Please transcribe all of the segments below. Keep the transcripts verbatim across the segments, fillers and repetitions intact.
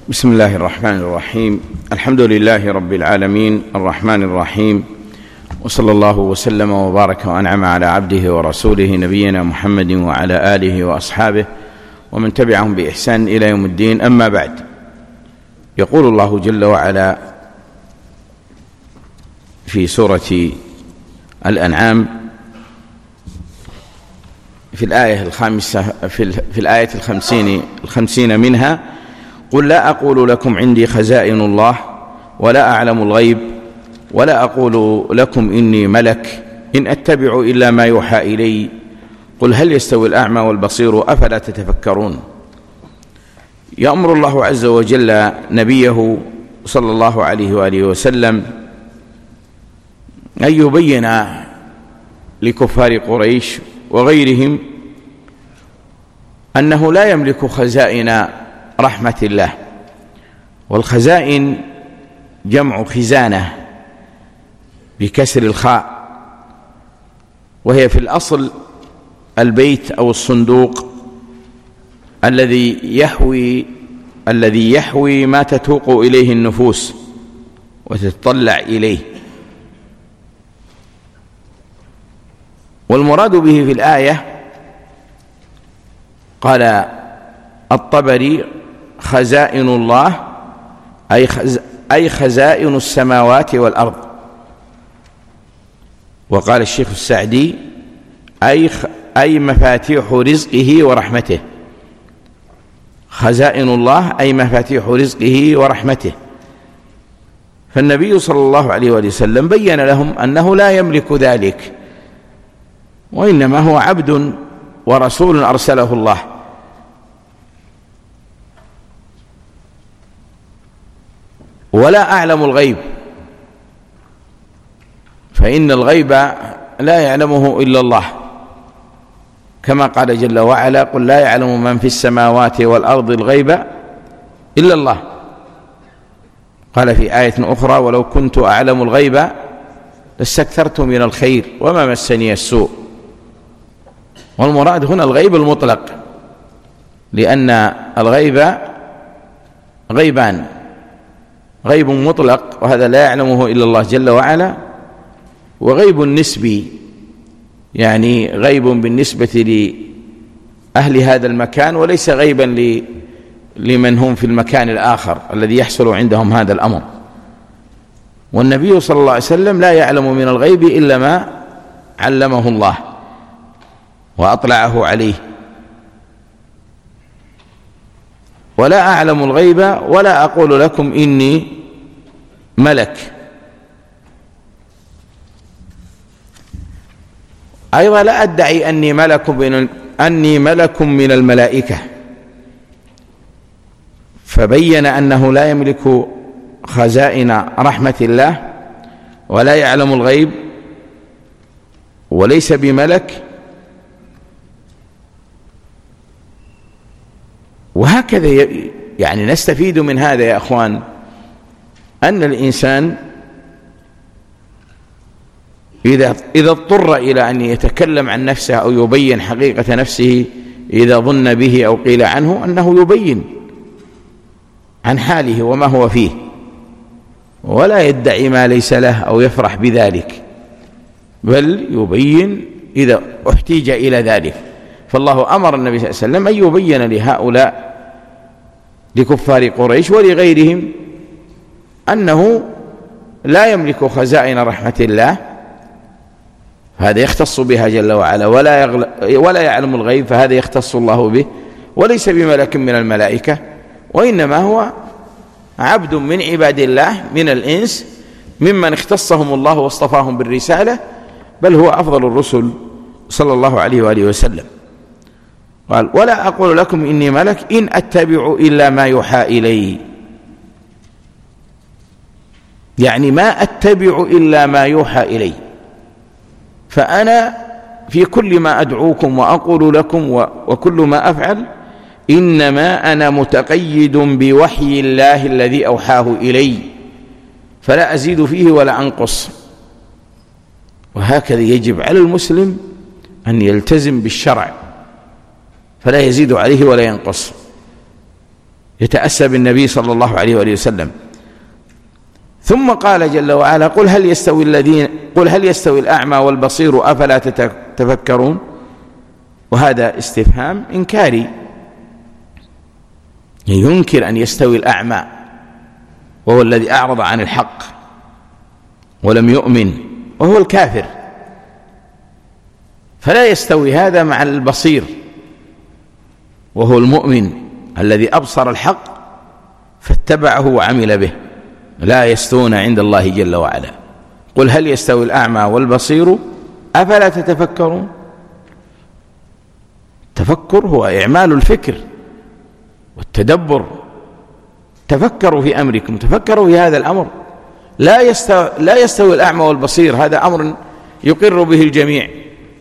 بسم الله الرحمن الرحيم. الحمد لله رب العالمين الرحمن الرحيم، وصلى الله وسلم وبارك وأنعم على عبده ورسوله نبينا محمد وعلى آله وأصحابه ومن تبعهم بإحسان إلى يوم الدين. أما بعد، يقول الله جل وعلا في سورة الأنعام في الآية الخامسة في الآية الخمسين الخمسين منها: قل لا أقول لكم عندي خزائن الله ولا أعلم الغيب ولا أقول لكم إني ملك إن أتبع إلا ما يوحى إلي قل هل يستوي الأعمى والبصير أفلا تتفكرون. يأمر الله عز وجل نبيه صلى الله عليه وآله وسلم أن يبين لكفار قريش وغيرهم أنه لا يملك خزائن رحمة الله، والخزائن جمع خزانة بكسر الخاء، وهي في الأصل البيت أو الصندوق الذي يحوي الذي يحوي ما تتوق إليه النفوس وتتطلع إليه. والمراد به في الآية قال الطبري خزائن الله أي, خز أي خزائن السماوات والأرض، وقال الشيخ السعدي أي, أي مفاتيح رزقه ورحمته. خزائن الله أي مفاتيح رزقه ورحمته. فالنبي صلى الله عليه وسلم بين لهم أنه لا يملك ذلك، وإنما هو عبد ورسول أرسله الله. ولا أعلم الغيب، فإن الغيب لا يعلمه إلا الله، كما قال جل وعلا: قل لا يعلم من في السماوات والأرض الغيب إلا الله. قال في آية أخرى: ولو كنت أعلم الغيب لاستكثرت من الخير وما مسني السوء. والمراد هنا الغيب المطلق، لأن الغيب غيبان: غيب مطلق وهذا لا يعلمه إلا الله جل وعلا، وغيب نسبي يعني غيب بالنسبة لأهل هذا المكان وليس غيبا لمن هم في المكان الآخر الذي يحصل عندهم هذا الأمر. والنبي صلى الله عليه وسلم لا يعلم من الغيب إلا ما علمه الله وأطلعه عليه. ولا أعلم الغيب ولا أقول لكم إني ملك. أيضا لا أدعي أني ملك من أني ملك من الملائكة، فبين أنه لا يملك خزائن رحمة الله ولا يعلم الغيب وليس بملك. وهكذا يعني نستفيد من هذا يا أخوان أن الإنسان إذا إذا اضطر إلى أن يتكلم عن نفسه أو يبين حقيقة نفسه إذا ظن به أو قيل عنه، أنه يبين عن حاله وما هو فيه، ولا يدعي ما ليس له أو يفرح بذلك، بل يبين إذا احتيج إلى ذلك. فالله أمر النبي صلى الله عليه وسلم أن يبين لهؤلاء لكفار قريش ولغيرهم أنه لا يملك خزائن رحمة الله، هذا يختص بها جل وعلا، ولا, يغل... ولا يعلم الغيب، فهذا يختص الله به، وليس بملك من الملائكة، وإنما هو عبد من عباد الله من الإنس ممن اختصهم الله واصطفاهم بالرسالة، بل هو أفضل الرسل صلى الله عليه وآله وسلم. قال: ولا أقول لكم إني ملك إن أتبع إلا ما يوحى إلي، يعني ما أتبع إلا ما يوحى إلي، فأنا في كل ما أدعوكم وأقول لكم وكل ما أفعل إنما أنا متقيد بوحي الله الذي أوحاه إلي، فلا أزيد فيه ولا أنقص. وهكذا يجب على المسلم أن يلتزم بالشرع، فلا يزيد عليه ولا ينقص. يتأسى بالنبي صلى الله عليه وآله وسلم. ثم قال جل وعلا: قل هل يستوي الذين قل هل يستوي الأعمى والبصير أفلا تتفكرون. وهذا استفهام إنكاري، ينكر أن يستوي الأعمى وهو الذي أعرض عن الحق ولم يؤمن وهو الكافر، فلا يستوي هذا مع البصير وهو المؤمن الذي أبصر الحق فاتبعه وعمل به. لا يستوون عند الله جل وعلا. قل هل يستوي الأعمى والبصير أفلا تتفكرون. التفكر هو إعمال الفكر والتدبر. تفكروا في أمركم، تفكروا في هذا الأمر. لا يستوي, لا يستوي الأعمى والبصير، هذا أمر يقر به الجميع.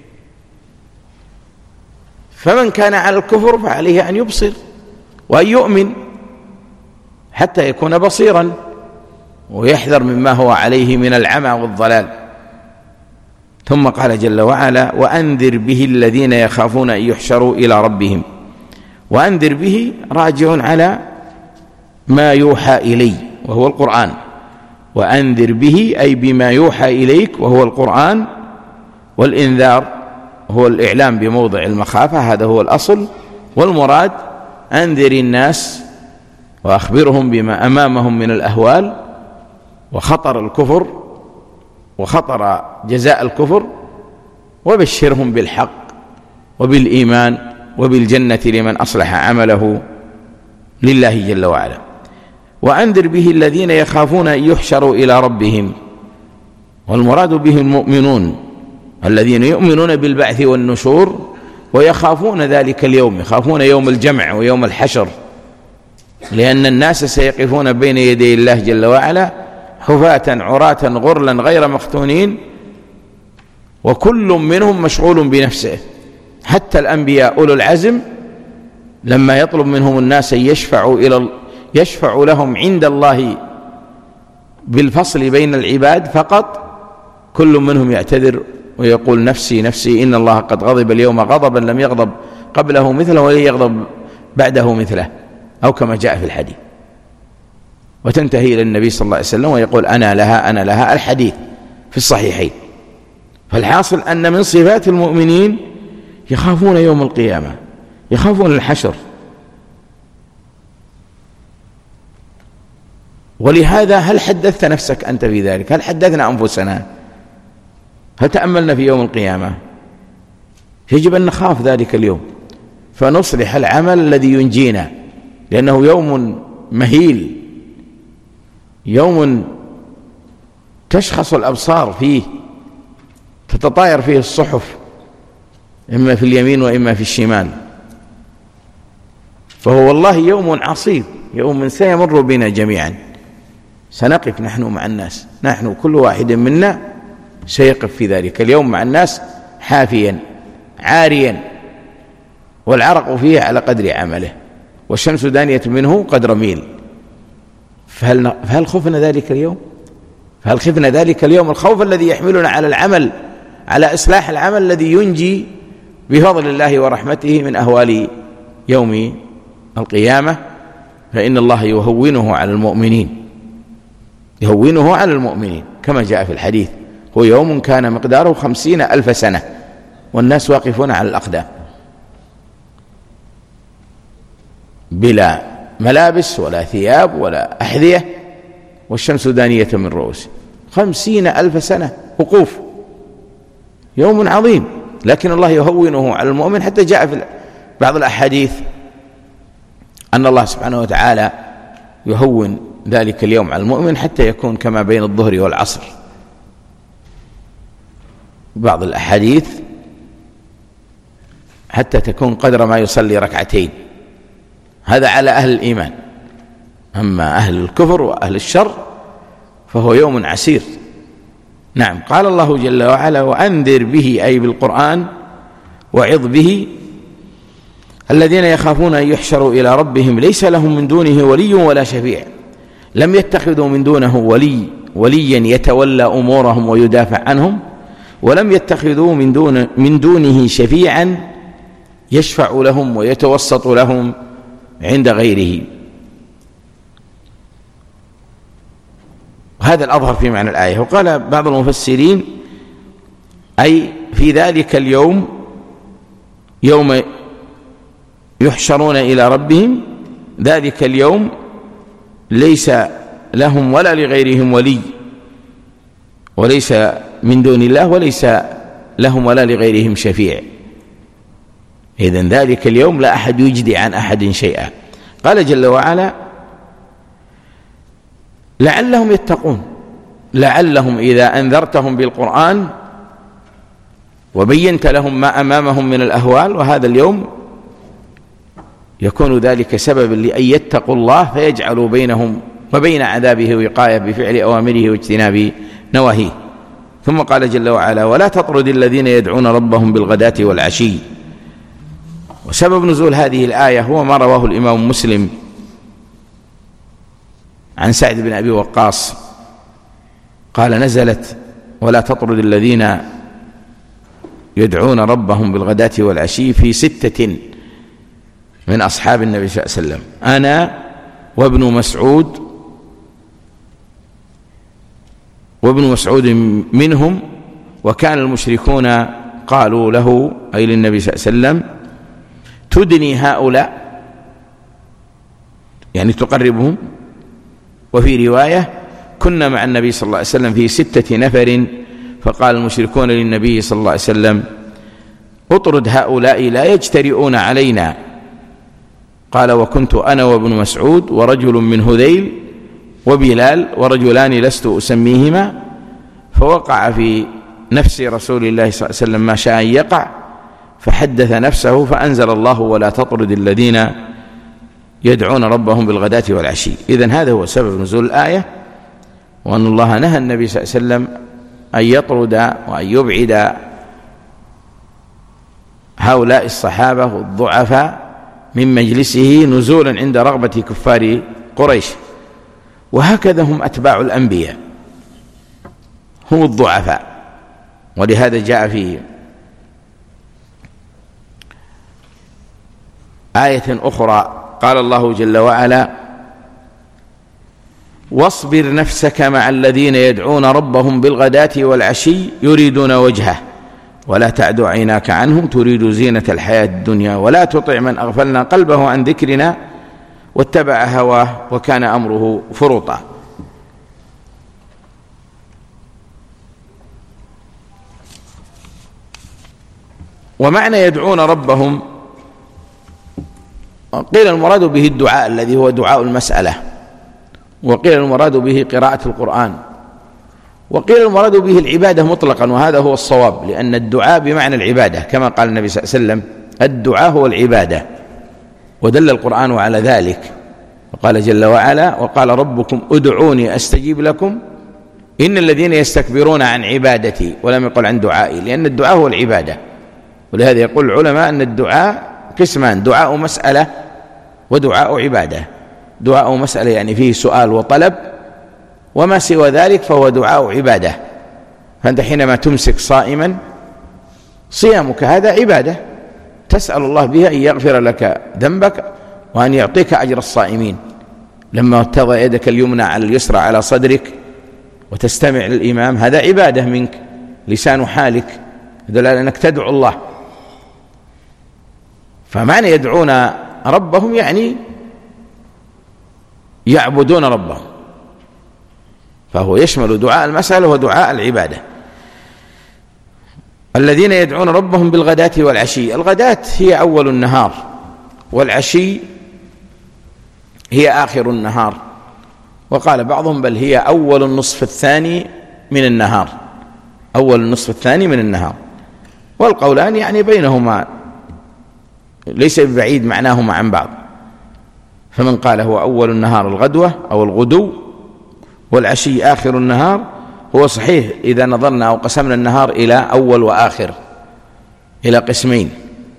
فمن كان على الكفر فعليه أن يبصر وأن يؤمن حتى يكون بصيرا ويحذر مما هو عليه من العمى والضلال. ثم قال جل وعلا: وأنذر به الذين يخافون أن يحشروا إلى ربهم. وأنذر به راجع على ما يوحى إلي وهو القرآن. وأنذر به أي بما يوحى إليك وهو القرآن. والإنذار هو الإعلام بموضع المخافة، هذا هو الأصل. والمراد أنذر الناس وأخبرهم بما أمامهم من الأهوال وخطر الكفر وخطر جزاء الكفر، وبشرهم بالحق وبالإيمان وبالجنة لمن أصلح عمله لله جل وعلا. وأنذر به الذين يخافون أن يحشروا إلى ربهم، والمراد به المؤمنون الذين يؤمنون بالبعث والنشور ويخافون ذلك اليوم، يخافون يوم الجمع ويوم الحشر، لأن الناس سيقفون بين يدي الله جل وعلا حفاة عراة غرلا غير مختونين، وكل منهم مشغول بنفسه. حتى الأنبياء أولو العزم لما يطلب منهم الناس أن يشفعوا إلى يشفع لهم عند الله بالفصل بين العباد فقط، كل منهم يعتذر ويقول: نفسي نفسي، إن الله قد غضب اليوم غضبا لم يغضب قبله مثله ولن يغضب بعده مثله، أو كما جاء في الحديث. وتنتهي إلى النبي صلى الله عليه وسلم ويقول: أنا لها أنا لها، الحديث في الصحيحين. فالحاصل أن من صفات المؤمنين يخافون يوم القيامة، يخافون الحشر. ولهذا هل حدثت نفسك أنت في ذلك؟ هل حدثنا أنفسنا؟ هل تأملنا في يوم القيامة؟ يجب أن نخاف ذلك اليوم فنصلح العمل الذي ينجينا، لأنه يوم مهيل، يوم تشخص الأبصار فيه، تتطاير فيه الصحف إما في اليمين وإما في الشمال. فهو والله يوم عصيب، يوم سيمر بنا جميعا. سنقف نحن مع الناس، نحن كل واحد منا سيقف في ذلك اليوم مع الناس حافيا عاريا، والعرق فيه على قدر عمله، والشمس دانية منه قدر ميل. فهل, فهل خفنا ذلك اليوم؟ فهل خفنا ذلك اليوم الخوف الذي يحملنا على العمل، على إصلاح العمل الذي ينجي بفضل الله ورحمته من أهوال يوم القيامة؟ فإن الله يهونه على المؤمنين، يهونه على المؤمنين كما جاء في الحديث: هو يوم كان مقداره خمسين ألف سنة والناس واقفون على الأقدام بلا ملابس ولا ثياب ولا أحذية، والشمس دانية من رؤوسهم. خمسين ألف سنة وقوف، يوم عظيم، لكن الله يهونه على المؤمن. حتى جاء في بعض الأحاديث أن الله سبحانه وتعالى يهون ذلك اليوم على المؤمن حتى يكون كما بين الظهر والعصر. بعض الأحاديث حتى تكون قدر ما يصلي ركعتين، هذا على أهل الإيمان. أما أهل الكفر وأهل الشر فهو يوم عسير. نعم، قال الله جل وعلا: وأنذر به أي بالقرآن، وعظ به الذين يخافون أن يحشروا إلى ربهم ليس لهم من دونه ولي ولا شفيع. لم يتخذوا من دونه ولي وليا يتولى أمورهم ويدافع عنهم، ولم يتخذوا من دون من دونه شفيعا يشفع لهم ويتوسط لهم عند غيره. وهذا الأظهر في معنى الآية. وقال بعض المفسرين أي في ذلك اليوم يوم يحشرون إلى ربهم، ذلك اليوم ليس لهم ولا لغيرهم ولي، وليس من دون الله، وليس لهم ولا لغيرهم شفيع. إذن ذلك اليوم لا أحد يجدي عن أحد شيئا. قال جل وعلا لعلهم يتقون، لعلهم إذا أنذرتهم بالقرآن وبينت لهم ما أمامهم من الأهوال، وهذا اليوم يكون ذلك سببا لأن يتقوا الله فيجعلوا بينهم وبين عذابه وقاية بفعل أوامره واجتناب نواهيه. ثم قال جل وعلا ولا تطرد الذين يدعون ربهم بالغداة والعشي. وسبب نزول هذه الآية هو ما رواه الإمام مسلم عن سعد بن أبي وقاص قال نزلت ولا تطرد الذين يدعون ربهم بالغداة والعشي في ستة من أصحاب النبي صلى الله عليه وسلم، أنا وابن مسعود وابن مسعود منهم، وكان المشركون قالوا له أي للنبي صلى الله عليه وسلم تدني هؤلاء يعني تقربهم. وفي رواية كنا مع النبي صلى الله عليه وسلم في ستة نفر فقال المشركون للنبي صلى الله عليه وسلم اطرد هؤلاء لا يجترئون علينا. قال وكنت أنا وابن مسعود ورجل من هذيل وبلال ورجلان لست أسميهما، فوقع في نفس رسول الله صلى الله عليه وسلم ما شاء أن يقع فحدث نفسه فأنزل الله ولا تطرد الذين يدعون ربهم بالغداة والعشي. إذن هذا هو سبب نزول الآية، وأن الله نهى النبي صلى الله عليه وسلم أن يطرد وأن يبعد هؤلاء الصحابة الضعفاء من مجلسه نزولا عند رغبة كفار قريش. وهكذا هم أتباع الأنبياء، هم الضعفاء. ولهذا جاء في آية أخرى قال الله جل وعلا واصبر نفسك مع الذين يدعون ربهم بالغداة والعشي يريدون وجهه ولا تعد عيناك عنهم تريد زينة الحياة الدنيا ولا تطع من أغفلنا قلبه عن ذكرنا واتبع هواه وكان أمره فرطا. ومعنى يدعون ربهم قيل المراد به الدعاء الذي هو دعاء المسألة، وقيل المراد به قراءة القرآن، وقيل المراد به العبادة مطلقا، وهذا هو الصواب، لأن الدعاء بمعنى العبادة كما قال النبي صلى الله عليه وسلم الدعاء هو العبادة، ودل القرآن على ذلك. وقال جل وعلا وقال ربكم ادعوني أستجيب لكم إن الذين يستكبرون عن عبادتي، ولم يقل عن دعائي، لأن الدعاء هو العبادة. ولهذا يقول العلماء أن الدعاء قسمان، دعاء مسألة ودعاء عبادة. دعاء مسألة يعني فيه سؤال وطلب، وما سوى ذلك فهو دعاء عبادة. فأنت حينما تمسك صائما صيامك هذا عبادة تسأل الله بها أن يغفر لك ذنبك وأن يعطيك أجر الصائمين. لما تضع يدك اليمنى على اليسرى على صدرك وتستمع للإمام هذا عبادة منك، لسان حالك يدل على أنك تدعو الله. فمعنى يدعون ربهم يعني يعبدون ربهم، فهو يشمل دعاء المسألة ودعاء العبادة. الذين يدعون ربهم بالغداة والعشي، الغداة هي أول النهار والعشي هي آخر النهار، وقال بعضهم بل هي أول النصف الثاني من النهار، أول النصف الثاني من النهار. والقولان يعني بينهما ليس ببعيد معناهما عن بعض، فمن قال هو أول النهار الغدوة أو الغدو والعشي آخر النهار هو صحيح إذا نظرنا أو قسمنا النهار إلى أول وآخر إلى قسمين،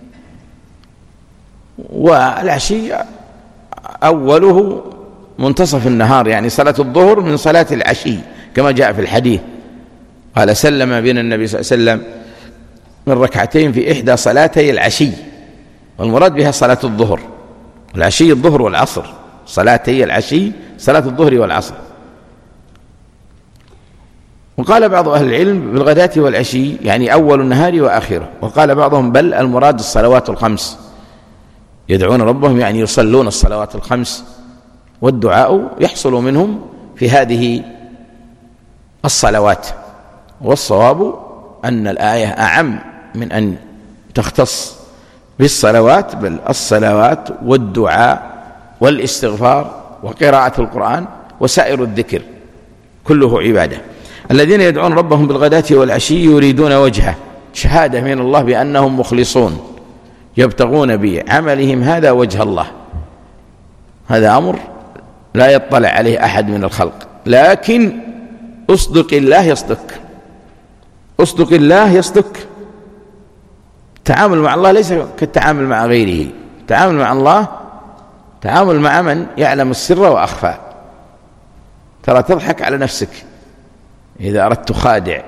والعشي أوله منتصف النهار يعني صلاة الظهر من صلاة العشي كما جاء في الحديث قال سلم بنا النبي صلى الله عليه وسلم من ركعتين في إحدى صلاتي العشي، والمراد بها صلاة الظهر، والعشي الظهر والعصر، صلاتي العشي صلاة الظهر والعصر. وقال بعض أهل العلم بالغداة والعشي يعني أول النهار وآخره، وقال بعضهم بل المراد الصلوات الخمس، يدعون ربهم يعني يصلون الصلوات الخمس، والدعاء يحصل منهم في هذه الصلوات. والصواب أن الآية أعم من أن تختص بالصلوات، بل الصلوات والدعاء والاستغفار وقراءة القرآن وسائر الذكر كله عبادة. الذين يدعون ربهم بالغداة والعشي يريدون وجهه، شهادة من الله بأنهم مخلصون يبتغون بعملهم هذا وجه الله. هذا أمر لا يطلع عليه أحد من الخلق، لكن أصدق الله يصدق، أصدق الله يصدق. التعامل مع الله ليس كالتعامل مع غيره، التعامل مع الله تعامل مع من يعلم السر وأخفى. ترى تضحك على نفسك إذا أردت خادع،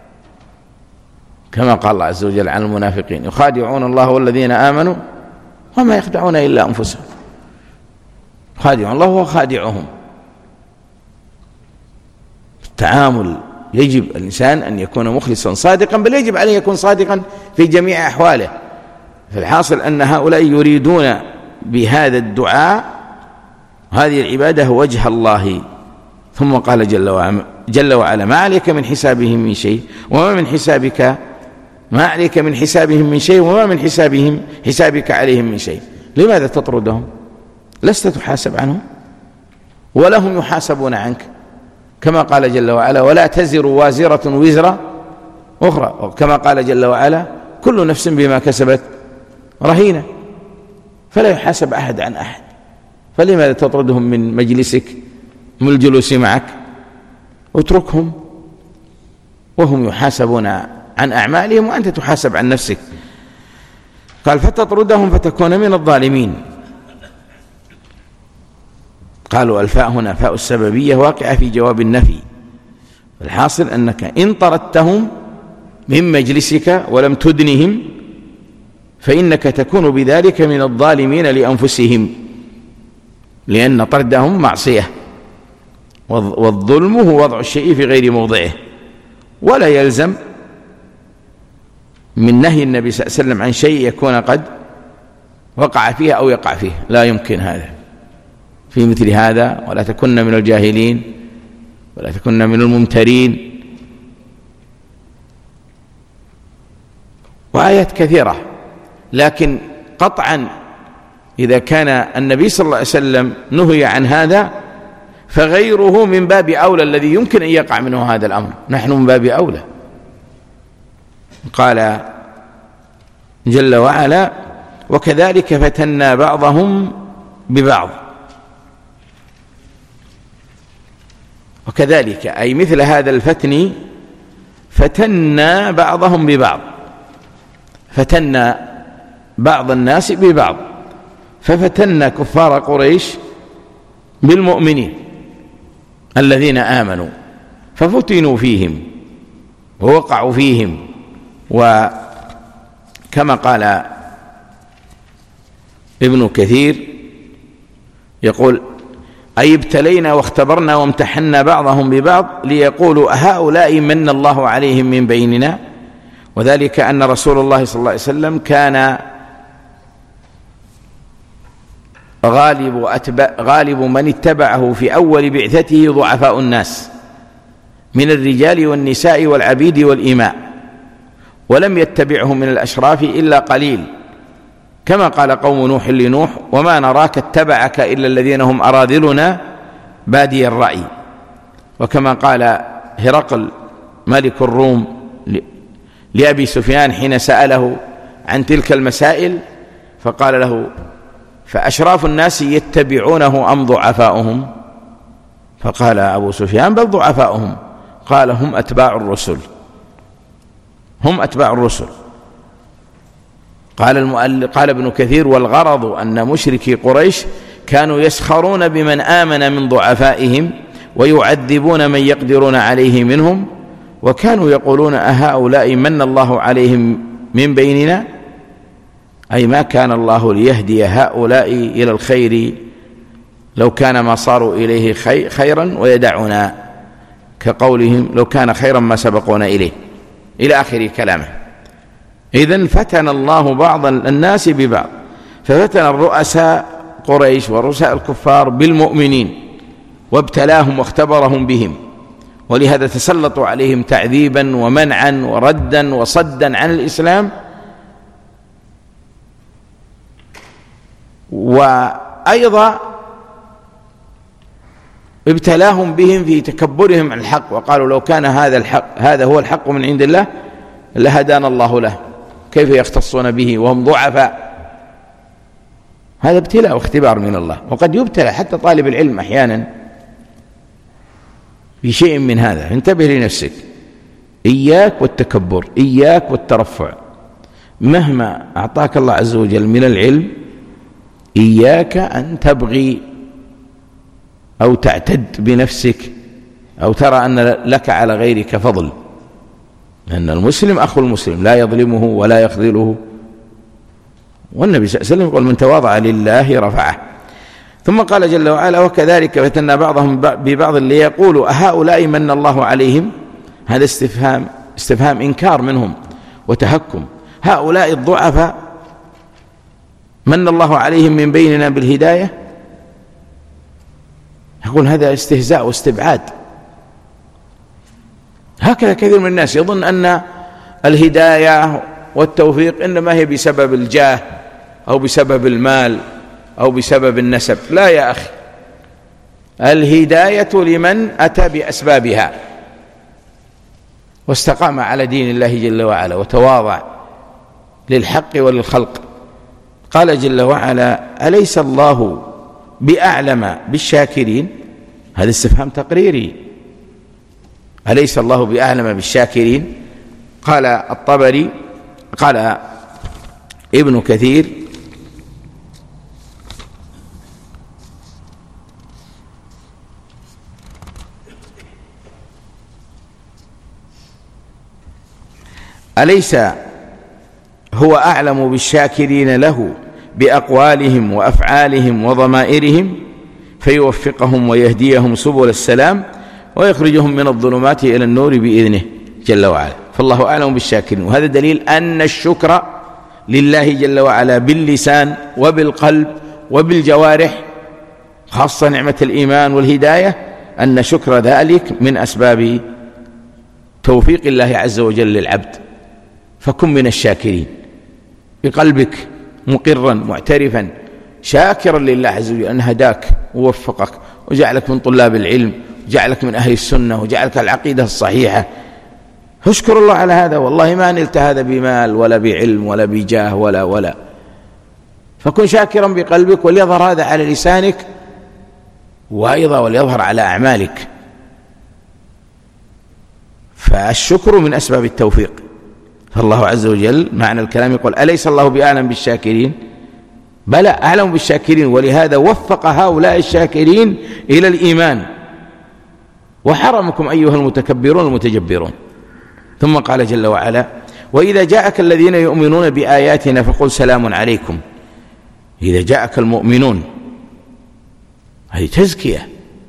كما قال الله عز وجل عن المنافقين يخادعون الله والذين آمنوا وما يخدعون إلا أنفسهم، يخادعون الله وخادعهم. التعامل يجب الإنسان أن يكون مخلصا صادقا، بل يجب عليه يكون صادقا في جميع أحواله. فالحاصل أن هؤلاء يريدون بهذا الدعاء هذه العبادة وجه الله. ثم قال جل وعلا, جل وعلا ما عليك من حسابهم من شيء وما من حسابك ما عليك من حسابهم من شيء وما من حسابهم حسابك عليهم من شيء. لماذا تطردهم؟ لست تحاسب عنهم ولا هم يحاسبون عنك، كما قال جل وعلا ولا تزر وازرة وزر أخرى، وكما قال جل وعلا كل نفس بما كسبت رهينة، فلا يحاسب أحد عن أحد. فلماذا تطردهم من مجلسك من الجلوس معك؟ اتركهم وهم يحاسبون عن أعمالهم وأنت تحاسب عن نفسك. قال فتطردهم فتكون من الظالمين. قالوا الفاء هنا فاء السببية واقعة في جواب النفي. الحاصل أنك إن طردتهم من مجلسك ولم تدنهم فإنك تكون بذلك من الظالمين لأنفسهم، لأن طردهم معصية، والظلم هو وضع الشيء في غير موضعه. ولا يلزم من نهي النبي صلى الله عليه وسلم عن شيء يكون قد وقع فيه أو يقع فيه، لا يمكن هذا في مثل هذا. ولا تكن من الجاهلين ولا تكن من الممترين، وآيات كثيرة. لكن قطعا إذا كان النبي صلى الله عليه وسلم نهي عن هذا فغيره من باب أولى الذي يمكن أن يقع منه هذا الأمر، نحن من باب أولى. قال جل وعلا وكذلك فتنا بعضهم ببعض. وكذلك أي مثل هذا الفتن فتنا بعضهم ببعض، فتنا بعض الناس ببعض، ففتنا كفار قريش بالمؤمنين الذين آمنوا ففتنوا فيهم ووقعوا فيهم. وكما قال ابن كثير يقول أي ابتلينا واختبرنا وامتحنا بعضهم ببعض ليقولوا أهؤلاء من الله عليهم من بيننا. وذلك أن رسول الله صلى الله عليه وسلم كان غالب, أتبع غالب من اتبعه في أول بعثته ضعفاء الناس من الرجال والنساء والعبيد والإماء، ولم يتبعه من الأشراف إلا قليل، كما قال قوم نوح لنوح وما نراك اتبعك إلا الذين هم أراذلنا بادي الرأي. وكما قال هرقل ملك الروم لأبي سفيان حين سأله عن تلك المسائل فقال له فأشراف الناس يتبعونه أم ضعفاؤهم؟ فقال أبو سفيان بل ضعفاؤهم. قال هم أتباع الرسل، هم أتباع الرسل. قال المؤلف قال ابن كثير والغرض أن مشركي قريش كانوا يسخرون بمن آمن من ضعفائهم ويعذبون من يقدرون عليه منهم، وكانوا يقولون أهؤلاء من الله عليهم من بيننا، أي ما كان الله ليهدي هؤلاء إلى الخير لو كان ما صاروا إليه خيرا ويدعنا كقولهم لو كان خيرا ما سبقونا إليه إلى آخر كلامه. إذن فتن الله بعض الناس ببعض، ففتن الرؤساء قريش ورؤساء الكفار بالمؤمنين وابتلاهم واختبرهم بهم، ولهذا تسلطوا عليهم تعذيبا ومنعا وردا وصدا عن الإسلام، وأيضا ابتلاهم بهم في تكبرهم عن الحق، وقالوا لو كان هذا الحق هذا هو الحق من عند الله لهدانا الله له، كيف يختصون به وهم ضعفاء؟ هذا ابتلاء واختبار من الله. وقد يبتلى حتى طالب العلم أحيانا في شيء من هذا، انتبه لنفسك، إياك والتكبر، إياك والترفع، مهما أعطاك الله عز وجل من العلم إياك أن تبغي أو تعتد بنفسك أو ترى أن لك على غيرك فضل، لأن المسلم أخو المسلم لا يظلمه ولا يخذله، والنبي صلى الله عليه وسلم يقول من تواضع لله رفعه. ثم قال جل وعلا وكذلك فتنا بعضهم ببعض ليقولوا أهؤلاء من الله عليهم، هذا استفهام استفهام إنكار منهم وتهكم، هؤلاء الضعفاء من الله عليهم من بيننا بالهداية، يقول هذا استهزاء واستبعاد. هكذا كثير من الناس يظن أن الهداية والتوفيق إنما هي بسبب الجاه أو بسبب المال أو بسبب النسب. لا يا أخي، الهداية لمن أتى بأسبابها واستقام على دين الله جل وعلا وتواضع للحق وللخلق. قال جل وعلا أليس الله بأعلم بالشاكرين، هذا استفهام تقريري، أليس الله بأعلم بالشاكرين؟ قال الطبري قال ابن كثير أليس هو أعلم بالشاكرين له بأقوالهم وأفعالهم وضمائرهم فيوفقهم ويهديهم سبل السلام ويخرجهم من الظلمات إلى النور بإذنه جل وعلا. فالله أعلم بالشاكرين، وهذا دليل أن الشكر لله جل وعلا باللسان وبالقلب وبالجوارح، خاصة نعمة الإيمان والهداية، أن شكر ذلك من أسباب توفيق الله عز وجل للعبد. فكن من الشاكرين بقلبك مقرا معترفا شاكرا لله عز وجل أن هداك ووفقك وجعلك من طلاب العلم وجعلك من أهل السنة وجعلك العقيدة الصحيحة، اشكر الله على هذا. والله ما نلت هذا بمال ولا بعلم ولا بجاه ولا ولا فكن شاكرا بقلبك، وليظهر هذا على لسانك وأيضا وليظهر على أعمالك. فالشكر من أسباب التوفيق. فالله عز وجل معنى الكلام يقول أليس الله بأعلم بالشاكرين؟ بلى أعلم بالشاكرين، ولهذا وفق هؤلاء الشاكرين إلى الإيمان وحرمكم أيها المتكبرون المتجبرون. ثم قال جل وعلا وإذا جاءك الذين يؤمنون بآياتنا فقل سلام عليكم. إذا جاءك المؤمنون هذه تزكية،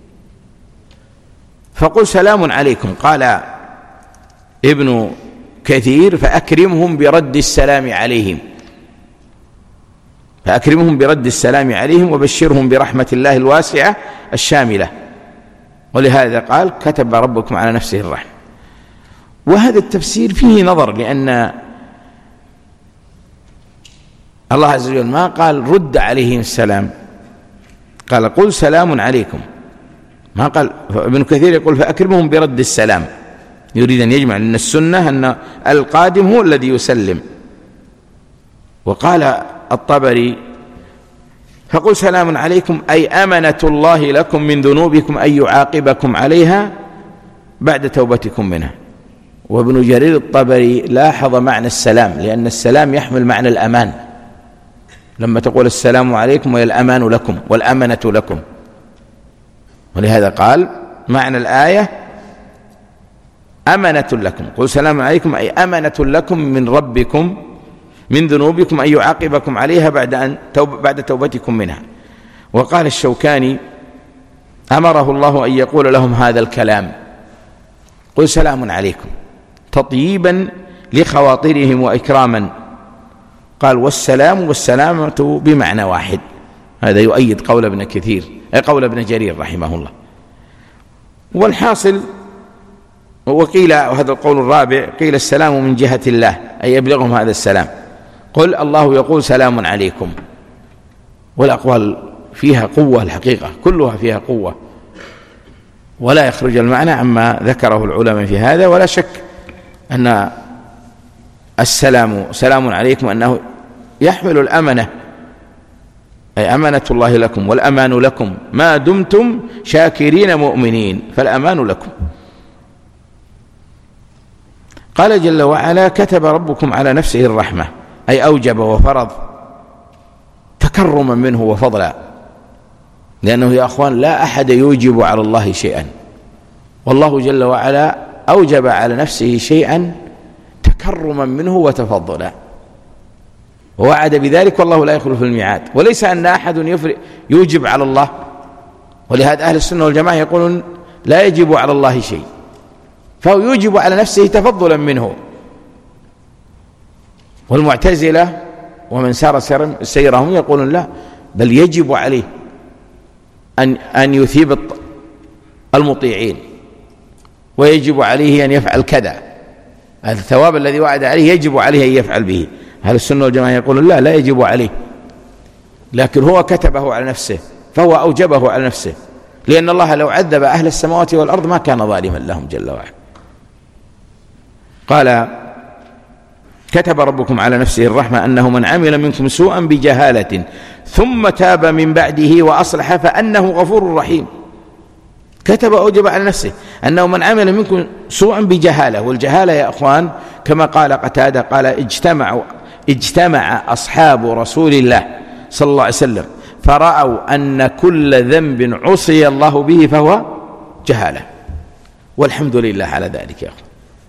فقل سلام عليكم. قال ابن كثير فأكرمهم برد السلام عليهم، فأكرمهم برد السلام عليهم وبشرهم برحمة الله الواسعة الشاملة. ولهذا قال كتب ربكم على نفسه الرحمة. وهذا التفسير فيه نظر، لأن الله عز وجل ما قال رد عليهم السلام، قال قل سلام عليكم، ما قال. ابن كثير يقول فأكرمهم برد السلام، يريد أن يجمع أن السنة أن القادم هو الذي يسلم. وقال الطبري فقل سلام عليكم أي أمنة الله لكم من ذنوبكم أن يعاقبكم عليها بعد توبتكم منها. وابن جرير الطبري لاحظ معنى السلام، لأن السلام يحمل معنى الأمان، لما تقول السلام عليكم وهي الأمان لكم والأمنة لكم. ولهذا قال معنى الآية أمنة لكم، قل سلام عليكم أي أمنة لكم من ربكم من ذنوبكم أن يعاقبكم عليها بعد أن توب بعد توبتكم منها. وقال الشوكاني أمره الله أن يقول لهم هذا الكلام، قل سلام عليكم تطييبا لخواطرهم وإكراما. قال والسلام والسلامة بمعنى واحد. هذا يؤيد قول ابن كثير أي قول ابن جرير رحمه الله. والحاصل وقيل وهذا القول الرابع قيل السلام من جهة الله أي يبلغهم هذا السلام. قل الله يقول سلام عليكم. والأقوال فيها قوة الحقيقة كلها فيها قوة ولا يخرج المعنى عما ذكره العلماء في هذا. ولا شك أن السلام سلام عليكم أنه يحمل الأمنة أي أمانة الله لكم والأمان لكم ما دمتم شاكرين مؤمنين فالأمان لكم. قال جل وعلا كتب ربكم على نفسه الرحمة أي أوجب وفرض تكرما منه وفضلا. لأنه يا أخوان لا أحد يوجب على الله شيئا والله جل وعلا أوجب على نفسه شيئا تكرما منه وتفضلا ووعد بذلك والله لا يخلف الميعاد. وليس أن أحد يوجب على الله. ولهذا أهل السنة والجماعة يقولون لا يجب على الله شيء فهو يوجب على نفسه تفضلا منه. والمعتزلة ومن سار سيرهم يقولون لا بل يجب عليه أن أن يثيب المطيعين ويجب عليه أن يفعل كذا. هذا الثواب الذي وعد عليه يجب عليه أن يفعل به. أهل السنة والجماعة يقولون لا لا يجب عليه لكن هو كتبه على نفسه فهو أوجبه على نفسه. لأن الله لو عذب أهل السماوات والأرض ما كان ظالما لهم جل وعلا. قال كتب ربكم على نفسه الرحمة أنه من عمل منكم سوءا بجهالة ثم تاب من بعده وأصلح فأنه غفور رحيم. كتب أوجب على نفسه أنه من عمل منكم سوءا بجهالة. والجهالة يا أخوان كما قال قتادة قال اجتمعوا اجتمع أصحاب رسول الله صلى الله عليه وسلم فرأوا أن كل ذنب عصي الله به فهو جهالة. والحمد لله على ذلك يا أخوان.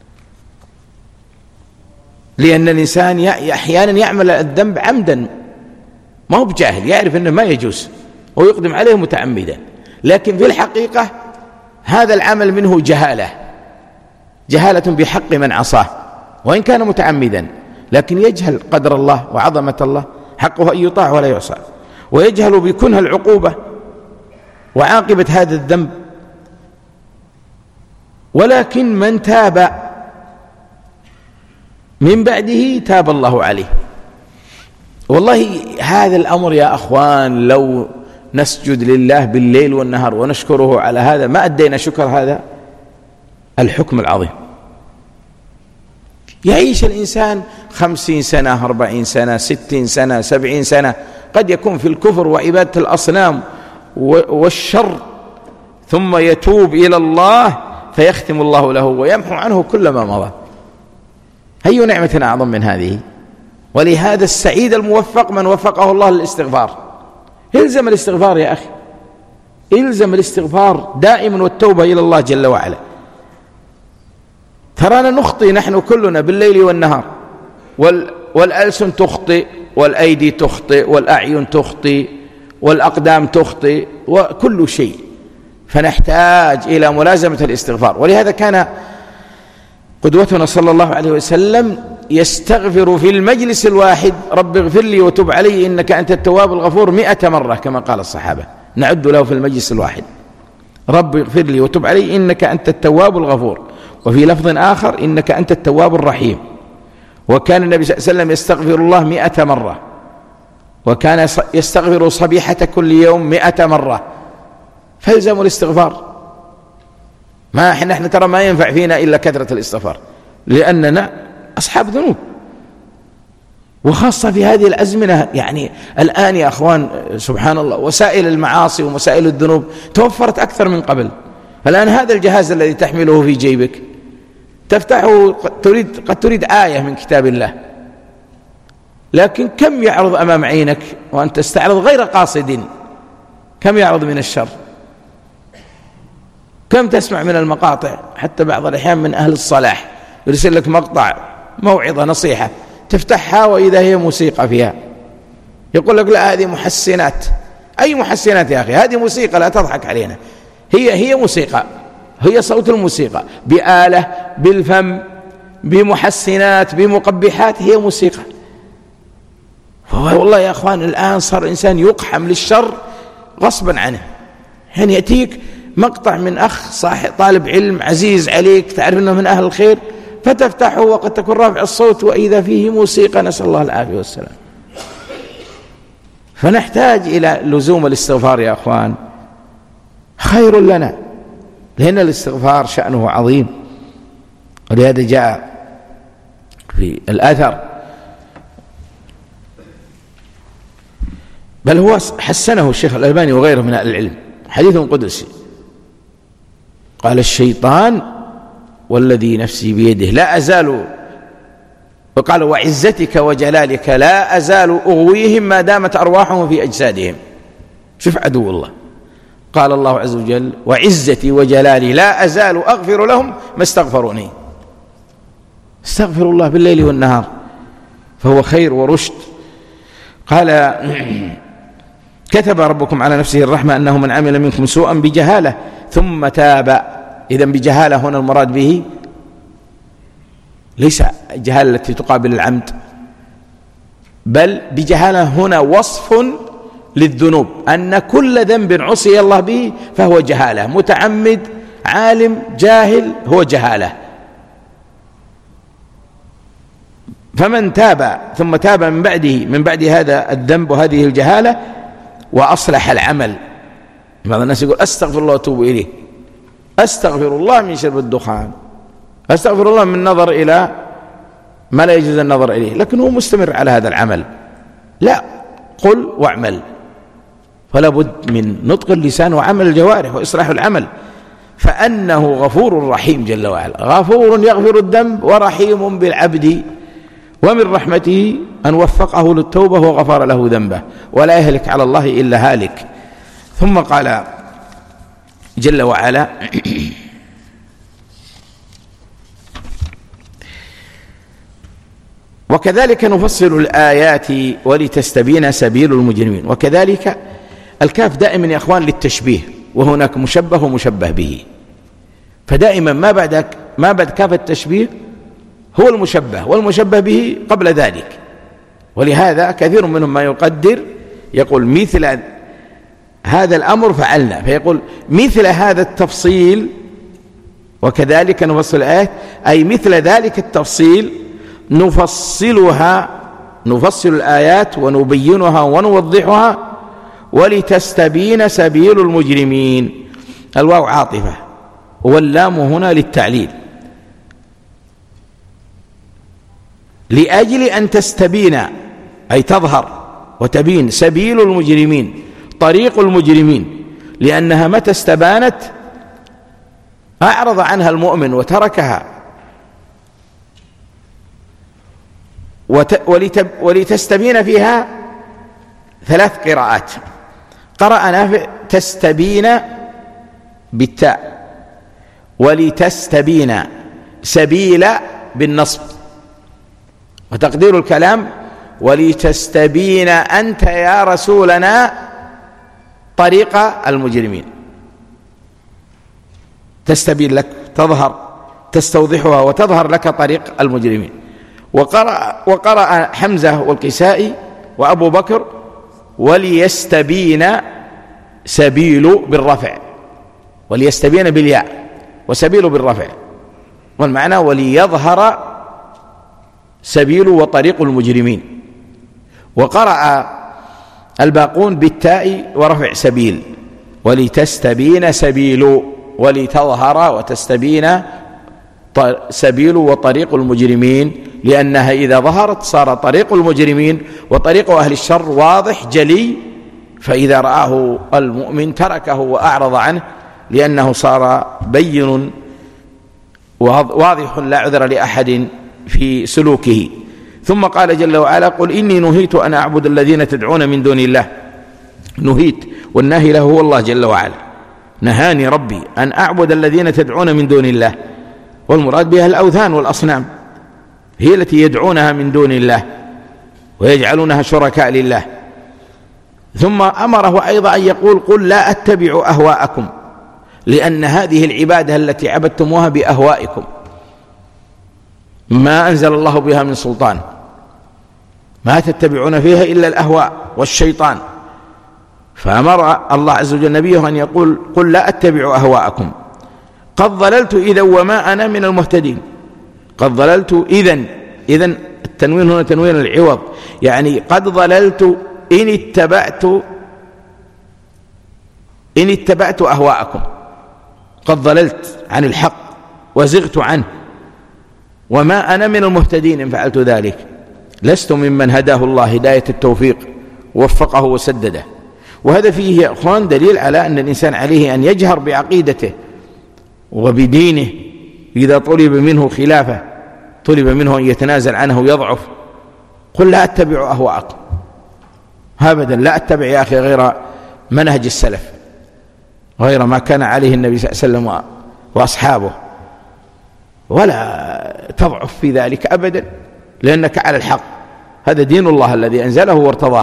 لأن الإنسان أحيانا يعمل الذنب عمدا ما هو بجاهل يعرف أنه ما يجوز ويقدم عليه متعمدا لكن في الحقيقة هذا العمل منه جهالة جهالة بحق من عصاه وإن كان متعمدا لكن يجهل قدر الله وعظمة الله حقه أن يطاع ولا يعصى ويجهل بكنه العقوبة وعاقبة هذا الذنب. ولكن من تاب من بعده تاب الله عليه. والله هذا الأمر يا أخوان لو نسجد لله بالليل والنهار ونشكره على هذا ما أدينا شكر هذا الحكم العظيم. يعيش الإنسان خمسين سنة أربعين سنة ستين سنة سبعين سنة قد يكون في الكفر وعبادة الأصنام والشر ثم يتوب إلى الله فيختم الله له ويمحو عنه كل ما مضى. أي نعمة أعظم من هذه. ولهذا السعيد الموفق من وفقه الله للاستغفار. إلزم الاستغفار يا أخي إلزم الاستغفار دائما والتوبة إلى الله جل وعلا. ترانا نخطئ نحن كلنا بالليل والنهار والألسن تخطئ والأيدي تخطئ والأعين تخطئ والأقدام تخطئ وكل شيء فنحتاج إلى ملازمة الاستغفار. ولهذا كان قدوتنا صلى الله عليه وسلم يستغفر في المجلس الواحد رب اغفر لي وتب علي إنك أنت التواب الغفور مئة مرة كما قال الصحابة نعد له في المجلس الواحد رب اغفر لي وتب علي إنك أنت التواب الغفور. وفي لفظ آخر إنك أنت التواب الرحيم. وكان النبي صلى الله عليه وسلم يستغفر الله مئة مرة وكان يستغفر صبيحة كل يوم مئة مرة. فالزموا الاستغفار. ما احنا احنا ترى ما ينفع فينا إلا كثرة الاستغفار لأننا أصحاب ذنوب وخاصة في هذه الأزمنة. يعني الآن يا أخوان سبحان الله وسائل المعاصي ومسائل الذنوب توفرت أكثر من قبل. الآن هذا الجهاز الذي تحمله في جيبك تفتحه تريد قد تريد آية من كتاب الله لكن كم يعرض أمام عينك وأنت تستعرض غير قاصد. كم يعرض من الشر كم تسمع من المقاطع حتى بعض الأحيان من أهل الصلاح يرسل لك مقطع موعظة نصيحة تفتحها وإذا هي موسيقى فيها يقول لك لا هذه محسنات. أي محسنات يا أخي هذه موسيقى لا تضحك علينا هي هي موسيقى هي صوت الموسيقى، بآلة، بالفم، بمحسنات، بمقبحات، هي موسيقى. والله يا أخوان الآن صار الإنسان يقحم للشر غصبا عنه، يعني يأتيك مقطع من أخ صاحب طالب علم عزيز عليك تعرف أنه من أهل الخير فتفتحه وقد تكون رافع الصوت وإذا فيه موسيقى، نسأل الله العافية والسلام. فنحتاج إلى لزوم الاستغفار يا أخوان، خير لنا، لأن الاستغفار شأنه عظيم. ولهذا جاء في الأثر، بل هو حسنه الشيخ الألباني وغيره من أهل العلم، حديث قدسي قال الشيطان والذي نفسي بيده لا أزال، وقال وعزتك وجلالك لا أزال أغويهم ما دامت أرواحهم في أجسادهم. شوف عدو الله، قال الله عز وجل وعزتي وجلالي لا أزال أغفر لهم ما استغفروني. استغفر الله بالليل والنهار فهو خير ورشد. قال كتب ربكم على نفسه الرحمة أنه من عمل منكم سوءا بجهالة ثم تاب. إذن بجهالة هنا المراد به ليس الجهالة التي تقابل العمد، بل بجهالة هنا وصف للذنوب، أن كل ذنب عصي الله به فهو جهالة، متعمد، عالم، جاهل، هو جهالة. فمن تاب ثم تاب من بعده من بعد هذا الذنب وهذه الجهالة وأصلح العمل. بعض الناس يقول أستغفر الله وأتوب إليه، أستغفر الله من شرب الدخان، أستغفر الله من نظر إلى ما لا يجوز النظر إليه، لكن هو مستمر على هذا العمل. لا، قل واعمل، فلا بد من نطق اللسان وعمل الجوارح وإصلاح العمل، فأنه غفور رحيم جل وعلا، غفور يغفر الذنب ورحيم بالعبد، ومن رحمته أن وفقه للتوبة وغفر له ذنبه، ولا يهلك على الله إلا هالك. ثم قال جل وعلا وكذلك نفصل الآيات ولتستبين سبيل المجرمين. وكذلك الكاف دائما يا أخوان للتشبيه، وهناك مشبه ومشبه به، فدائما ما بعد ما بعد كاف التشبيه هو المشبه، والمشبه به قبل ذلك. ولهذا كثير منهم ما يقدر يقول مثل هذا الأمر فعلنا، فيقول مثل هذا التفصيل. وكذلك نفصل الآيات أي مثل ذلك التفصيل نفصلها، نفصل الآيات ونبينها ونوضحها ولتستبين سبيل المجرمين. الواو عاطفة واللام هنا للتعليل، لأجل أن تستبين أي تظهر وتبين سبيل المجرمين، طريق المجرمين، لأنها متى استبانت أعرض عنها المؤمن وتركها. ولتستبين فيها ثلاث قراءات، قرأ نافع تستبين بالتاء، ولتستبين سبيل بالنصب، وتقدير الكلام ولتستبين أنت يا رسولنا طريق المجرمين، تستبين لك، تظهر، تستوضحها وتظهر لك طريق المجرمين. وقرأ, وقرأ حمزة والكسائي وأبو بكر وليستبين سبيل بالرفع، وليستبين بالياء، وسبيل بالرفع، والمعنى وليظهر سبيل وطريق المجرمين. وقرأ الباقون بالتاء ورفع سبيل، ولتستبين سبيل، ولتظهر وتستبين سبيل وطريق المجرمين، لأنها إذا ظهرت صار طريق المجرمين وطريق أهل الشر واضح جلي، فإذا رآه المؤمن تركه وأعرض عنه، لأنه صار بين واضح لا عذر لأحد في سلوكه. ثم قال جل وعلا قل إني نهيت أن أعبد الذين تدعون من دون الله. نهيت، والناهي له هو الله جل وعلا، نهاني ربي أن أعبد الذين تدعون من دون الله، والمراد بها الأوثان والأصنام، هي التي يدعونها من دون الله ويجعلونها شركاء لله. ثم أمره أيضا أن يقول قل لا أتبع أهواءكم، لأن هذه العبادة التي عبدتموها بأهوائكم ما أنزل الله بها من سلطان، ما تتبعون فيها إلا الأهواء والشيطان. فأمر الله عز وجل نبيه أن يقول قل لا أتبع أهواءكم قد ضللت إذا وما أنا من المهتدين. قد ضللت إذن، إذن التنوين هنا تنوين العوض، يعني قد ضللت إن اتبعت إن اتبعت أهواءكم، قد ضللت عن الحق وزغت عنه، وما أنا من المهتدين إن فعلت ذلك، لست ممن هداه الله هداية التوفيق ووفقه وسدده. وهذا فيه يا أخوان دليل على أن الإنسان عليه أن يجهر بعقيدته وبدينه. إذا طلب منه خلافه، طلب منه أن يتنازل عنه ويضعف، قل لا أتبع أهواءكم أبدا، لا أتبع يا أخي غير منهج السلف، غير ما كان عليه النبي صلى الله عليه وسلم وأصحابه، ولا تضعف في ذلك أبدا لأنك على الحق. هذا دين الله الذي أنزله وارتضاه.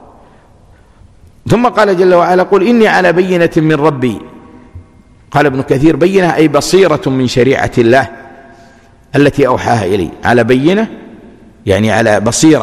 ثم قال جل وعلا قل إني على بينة من ربي. قال ابن كثير بينة أي بصيرة من شريعة الله التي أوحاها إلي. على بينة يعني على بصيرة،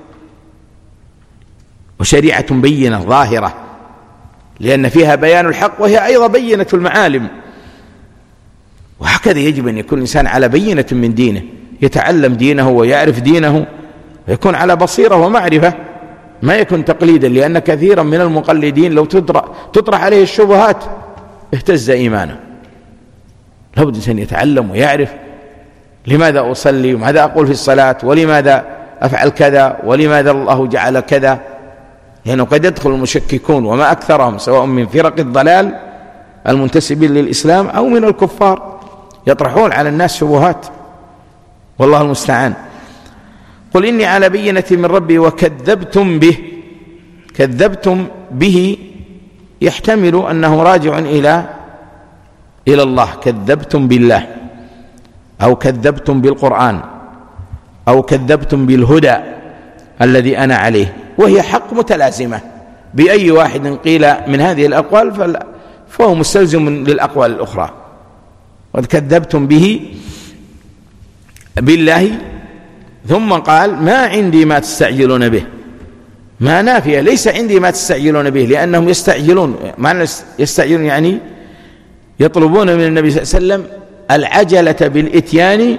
وشريعة بينة ظاهرة لأن فيها بيان الحق وهي أيضا بينة المعالم. وهكذا يجب أن يكون الإنسان على بينة من دينه، يتعلم دينه ويعرف دينه ويكون على بصيرة ومعرفة، ما يكون تقليدا، لأن كثيرا من المقلدين لو تطرح عليه الشبهات اهتز إيمانه. لابد الإنسان يتعلم ويعرف لماذا أصلي وماذا أقول في الصلاة ولماذا أفعل كذا ولماذا الله جعل كذا، لأنه قد يدخل المشككون وما أكثرهم سواء من فرق الضلال المنتسبين للإسلام أو من الكفار، يطرحون على الناس شبهات والله المستعان. قل إني على بينة من ربي وكذبتم به. كذبتم به يحتمل أنه راجع إلى إلى الله، كذبتم بالله أو كذبتم بالقرآن أو كذبتم بالهدى الذي أنا عليه، وهي حق متلازمة بأي واحد قيل من هذه الأقوال فهو مستلزم للأقوال الأخرى. قد كذبتم به بالله. ثم قال ما عندي ما تستعجلون به. ما نافية، ليس عندي ما تستعجلون به، لأنهم يستعجلون. معنى يستعجلون يعني يطلبون من النبي صلى الله عليه وسلم العجلة بالإتيان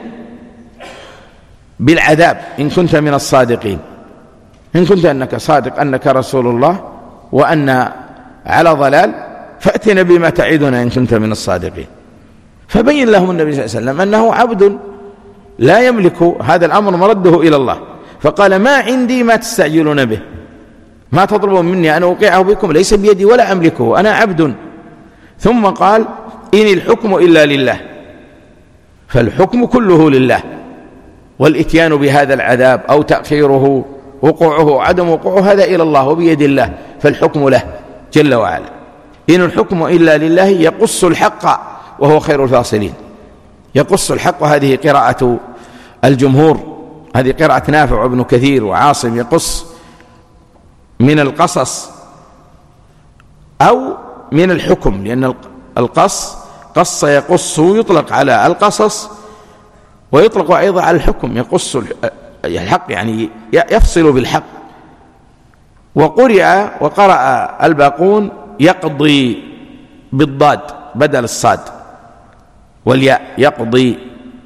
بالعذاب إن كنت من الصادقين، إن كنت أنك صادق أنك رسول الله وأن على ضلال فأتنا بما تعيدنا إن كنت من الصادقين. فبين لهم النبي صلى الله عليه وسلم أنه عبد لا يملك هذا الأمر، مرده إلى الله. فقال ما عندي ما تستعجلون به، ما تطلبون مني أن أوقعه بكم، ليس بيدي ولا أملكه، أنا عبد. ثم قال إن الحكم إلا لله، فالحكم كله لله، والإتيان بهذا العذاب أو تأخيره وقوعه عدم وقوعه هذا إلى الله وبيد الله، فالحكم له جل وعلا. إن الحكم إلا لله يقص الحق وهو خير الفاصلين. يقص الحق، وهذه قراءة الجمهور، هذه قراءة نافع وابن كثير وعاصم، يقص من القصص أو من الحكم، لأن القص قص يقص يطلق على القصص ويطلق أيضا على الحكم. يقص الحق يعني يفصل بالحق. وقرئ وقرأ الباقون يقضي بالضاد بدل الصاد والياء، يقضي،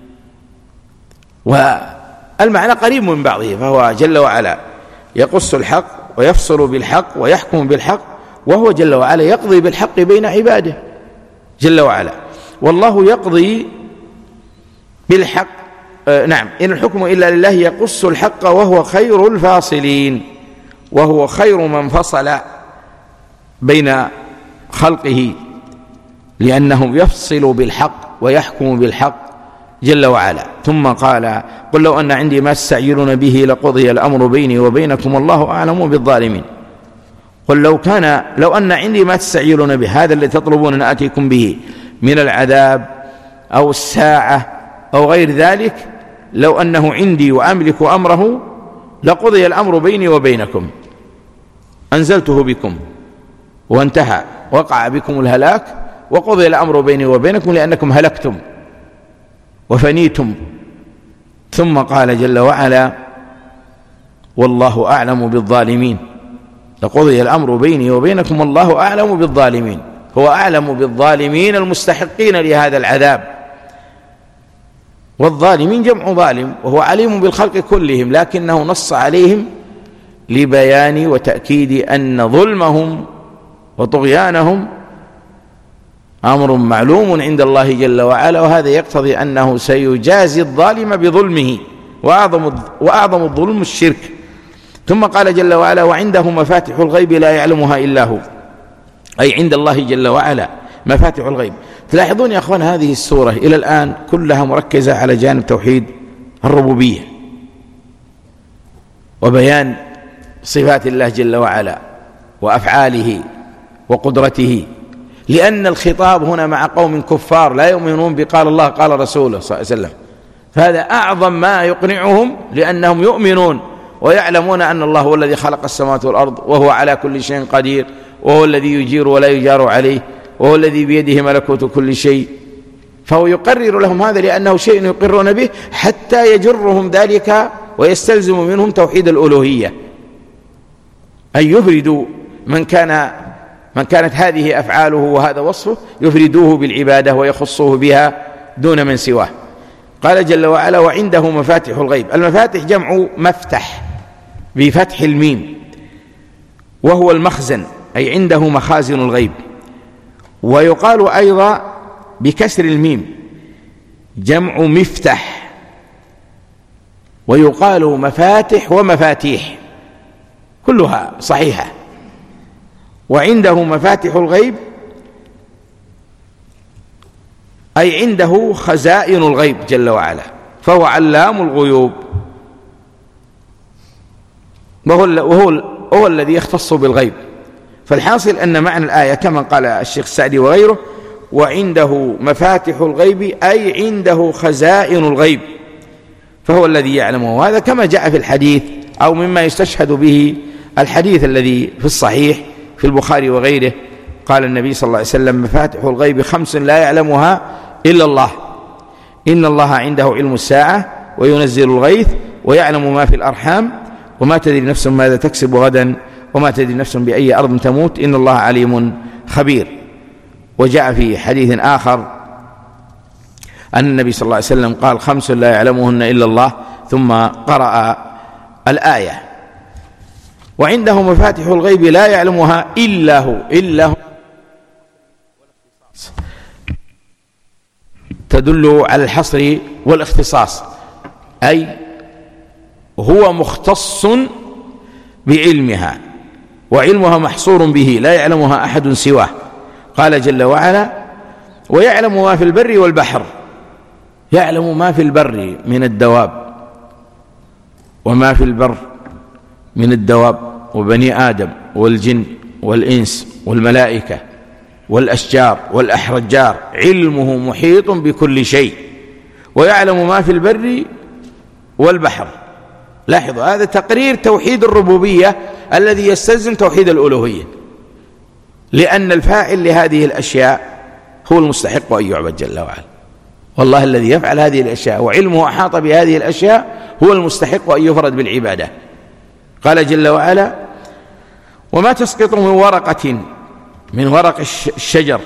والمعنى قريب من بعضه. فهو جل وعلا يقص الحق ويفصل بالحق ويحكم بالحق، وهو جل وعلا يقضي بالحق بين عباده جل وعلا. والله يقضي بالحق. آه نعم، إن الحكم إلا لله يقص الحق وهو خير الفاصلين، وهو خير من فصل بين خلقه، لأنه يفصل بالحق ويحكم بالحق جل وعلا. ثم قال قل لو أن عندي ما تستعجلون به لقضي الأمر بيني وبينكم والله أعلم بالظالمين. قل لو كان لو أن عندي ما تستعجلون به، هذا الذي تطلبون أن آتيكم به من العذاب أو الساعة أو غير ذلك، لو أنه عندي وأملك أمره لقضي الأمر بيني وبينكم، أنزلته بكم وانتهى، وقع بكم الهلاك وقضي الأمر بيني وبينكم لأنكم هلكتم وفنيتم. ثم قال جل وعلا والله أعلم بالظالمين، لقضي الأمر بيني وبينكم والله أعلم بالظالمين، هو أعلم بالظالمين المستحقين لهذا العذاب. والظالمين جمع ظالم، وهو عليم بالخلق كلهم، لكنه نص عليهم لبيان وتأكيد أن ظلمهم وطغيانهم أمر معلوم عند الله جل وعلا، وهذا يقتضي أنه سيجازي الظالم بظلمه، وأعظم وأعظم الظلم الشرك. ثم قال جل وعلا وعنده مفاتح الغيب لا يعلمها إلا هو، أي عند الله جل وعلا مفاتح الغيب. تلاحظون يا أخوان هذه السورة إلى الآن كلها مركزة على جانب توحيد الربوبية وبيان صفات الله جل وعلا وأفعاله وقدرته، لأن الخطاب هنا مع قوم كفار لا يؤمنون بقال الله قال رسوله صلى الله عليه وسلم، فهذا أعظم ما يقنعهم، لأنهم يؤمنون ويعلمون أن الله هو الذي خلق السماوات والأرض وهو على كل شيء قدير، وهو الذي يجير ولا يجار عليه، وهو الذي بيده ملكوت كل شيء. فهو يقرر لهم هذا لأنه شيء يقرون به حتى يجرهم ذلك ويستلزم منهم توحيد الألوهية، أن يفردوا من كان من كانت هذه أفعاله وهذا وصفه يفردوه بالعبادة ويخصوه بها دون من سواه. قال جل وعلا وعنده مفاتح الغيب. المفاتح جمع مفتح بفتح الميم، وهو المخزن، أي عنده مخازن الغيب. ويقال أيضا بكسر الميم جمع مفتح، ويقال مفاتح ومفاتيح، كلها صحيحة. وعنده مفاتح الغيب أي عنده خزائن الغيب جل وعلا، فهو علام الغيوب، وهو, وهو, وهو الذي يختص بالغيب. فالحاصل أن معنى الآية كما قال الشيخ السعدي وغيره وعنده مفاتح الغيب أي عنده خزائن الغيب، فهو الذي يعلمه. وهذا كما جاء في الحديث أو مما يستشهد به الحديث الذي في الصحيح في البخاري وغيره، قال النبي صلى الله عليه وسلم مفاتح الغيب خمس لا يعلمها إلا الله، إن الله عنده علم الساعة وينزل الغيث ويعلم ما في الأرحام وما تدري نفس ماذا تكسب غدا وما تدري نفس بأي أرض تموت إن الله عليم خبير. وجاء في حديث آخر أن النبي صلى الله عليه وسلم قال خمس لا يعلمهن إلا الله، ثم قرأ الآية وعنده مفاتح الغيب لا يعلمها إلا هو. إلا هو تدل على الحصر والاختصاص، أي هو مختص بعلمها وعلمها محصور به لا يعلمها أحد سواه. قال جل وعلا ويعلم ما في البر والبحر، يعلم ما في البر من الدواب وما في البر من الدواب وبني آدم والجن والإنس والملائكة والأشجار والأحجار، علمه محيط بكل شيء. ويعلم ما في البر والبحر. لاحظوا هذا تقرير توحيد الربوبية الذي يستلزم توحيد الألوهية، لأن الفاعل لهذه الأشياء هو المستحق أن يعبد جل وعلا، والله الذي يفعل هذه الأشياء وعلمه أحاط بهذه الأشياء هو المستحق أن يفرد بالعبادة. قال جل وعلا وما تسقط من ورقة من ورق الشجر،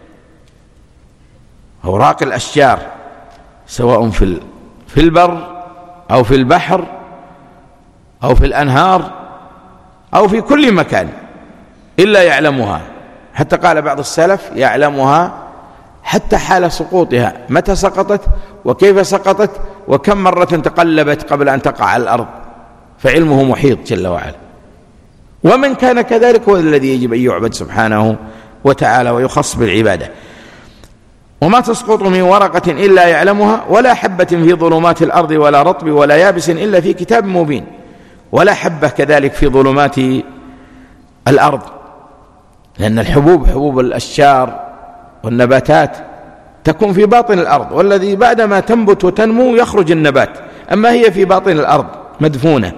أوراق الأشجار، سواء في في البر أو في البحر أو في الأنهار أو في كل مكان، إلا يعلمها. حتى قال بعض السلف يعلمها حتى حال سقوطها، متى سقطت وكيف سقطت وكم مرة تقلبت قبل أن تقع على الأرض، فعلمه محيط جل وعلا. ومن كان كذلك هو الذي يجب أن يعبد سبحانه وتعالى ويخص بالعبادة. وما تسقط من ورقة إلا يعلمها ولا حبة في ظلمات الأرض ولا رطب ولا يابس إلا في كتاب مبين. ولا حبة كذلك في ظلمات الأرض، لأن الحبوب حبوب الأشجار والنباتات تكون في باطن الأرض، والذي بعدما تنبت وتنمو يخرج النبات، أما هي في باطن الأرض مدفونة،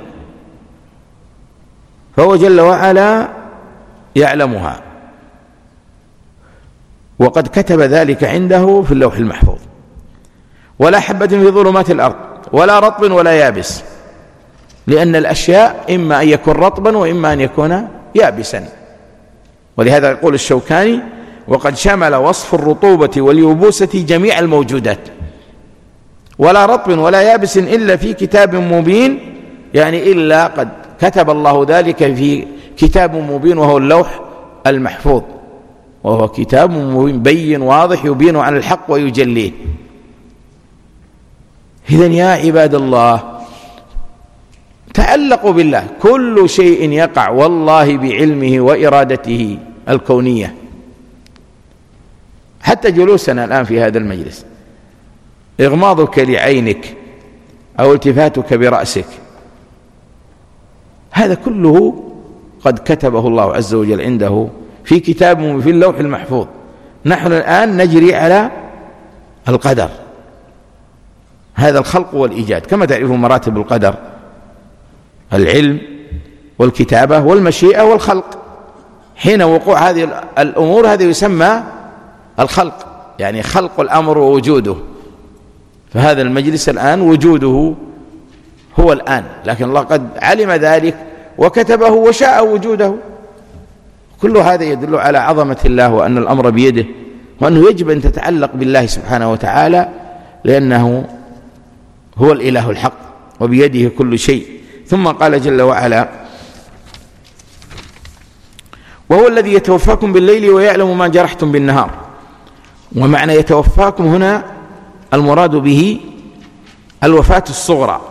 فهو جل وعلا يعلمها. وقد كتب ذلك عنده في اللوح المحفوظ. ولا حبة في ظلمات الأرض ولا رطب ولا يابس، لأن الأشياء إما أن يكون رطبا وإما أن يكون يابسا. ولهذا يقول الشوكاني: وقد شمل وصف الرطوبة واليبوسة جميع الموجودات، ولا رطب ولا يابس إلا في كتاب مبين، يعني إلا قد كتب الله ذلك في كتاب مبين وهو اللوح المحفوظ، وهو كتاب مبين بين واضح يبين عن الحق ويجليه. إذن يا عباد الله تعلقوا بالله، كل شيء يقع والله بعلمه وإرادته الكونية. حتى جلوسنا الآن في هذا المجلس، إغماضك لعينك أو التفاتك برأسك، هذا كله قد كتبه الله عز وجل عنده في كتاب في اللوح المحفوظ. نحن الآن نجري على القدر، هذا الخلق والإيجاد. كما تعرفون مراتب القدر: العلم والكتابة والمشيئة والخلق. حين وقوع هذه الأمور هذا يسمى الخلق، يعني خلق الأمر ووجوده. فهذا المجلس الآن وجوده هو الآن، لكن الله قد علم ذلك وكتبه وشاء وجوده. كل هذا يدل على عظمة الله وأن الأمر بيده، وأنه يجب أن تتعلق بالله سبحانه وتعالى، لأنه هو الإله الحق وبيده كل شيء. ثم قال جل وعلا: وهو الذي يتوفاكم بالليل ويعلم ما جرحتم بالنهار. ومعنى يتوفاكم هنا المراد به الوفاة الصغرى.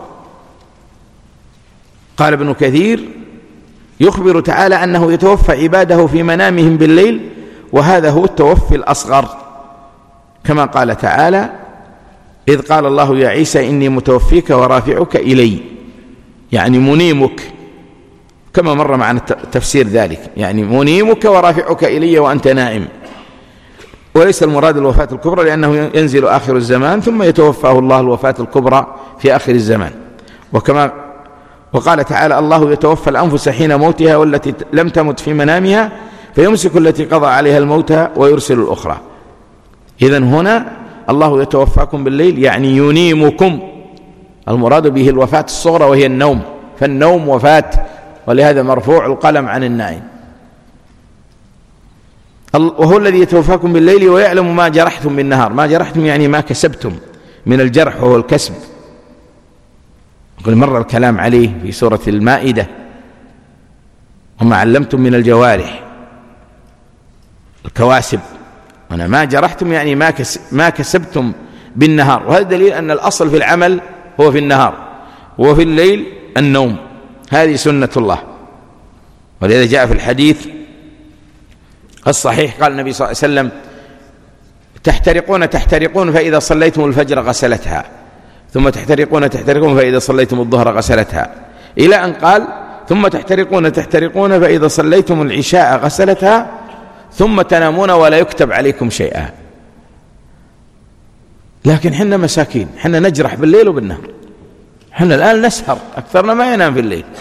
قال ابن كثير: يخبر تعالى أنه يتوفى عباده في منامهم بالليل، وهذا هو التوفي الأصغر، كما قال تعالى: إذ قال الله يا عيسى إني متوفيك ورافعك إلي، يعني منيمك، كما مر معنا تفسير ذلك، يعني منيمك ورافعك إلي وأنت نائم. وليس المراد الوفاة الكبرى، لأنه ينزل آخر الزمان ثم يتوفاه الله الوفاة الكبرى في آخر الزمان. وكما وقال تعالى: الله يتوفى الأنفس حين موتها والتي لم تمت في منامها فيمسك التي قضى عليها الموت ويرسل الأخرى. إذن هنا الله يتوفاكم بالليل يعني ينيمكم، المراد به الوفاة الصغرى وهي النوم، فالنوم وفاة، ولهذا مرفوع القلم عن النائم. وهو الذي يتوفاكم بالليل ويعلم ما جرحتم بالنهار. ما جرحتم يعني ما كسبتم من الجرح وهو الكسب، قل مر الكلام عليه في سورة المائدة: وما علمتم من الجوارح الكواسب. هنا ما جرحتم يعني ما ما كسبتم بالنهار، وهذا دليل أن الأصل في العمل هو في النهار، وفي الليل النوم، هذه سنة الله. ولذا جاء في الحديث الصحيح قال النبي صلى الله عليه وسلم: تحترقون تحترقون فإذا صليتم الفجر غسلتها، ثم تحترقون تحترقون فإذا صليتم الظهر غسلتها، إلى أن قال: ثم تحترقون تحترقون فإذا صليتم العشاء غسلتها، ثم تنامون ولا يكتب عليكم شيئا. لكن حنا مساكين، حنا نجرح بالليل وبالنهار، حنا الآن نسهر، أكثرنا ما ينام في الليل،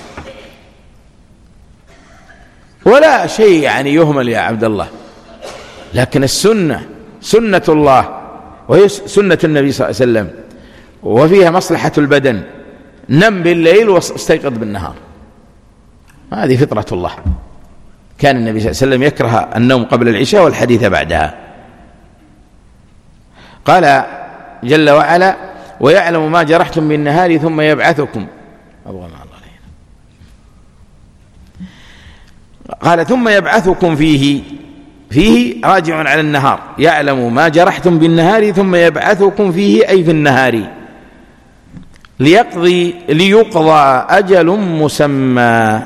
ولا شيء يعني يهمل يا عبد الله. لكن السنة سنة الله وهي سنة النبي صلى الله عليه وسلم، وفيها مصلحة البدن، نم بالليل واستيقظ بالنهار، هذه فطرة الله. كان النبي صلى الله عليه وسلم يكره النوم قبل العشاء والحديث بعدها. قال جل وعلا: ويعلم ما جرحتم بالنهار ثم يبعثكم. قال: ثم يبعثكم فيه، فيه راجع على النهار، يعلم ما جرحتم بالنهار ثم يبعثكم فيه أي في النهار، ليقضي ليقضى أجل مسمى.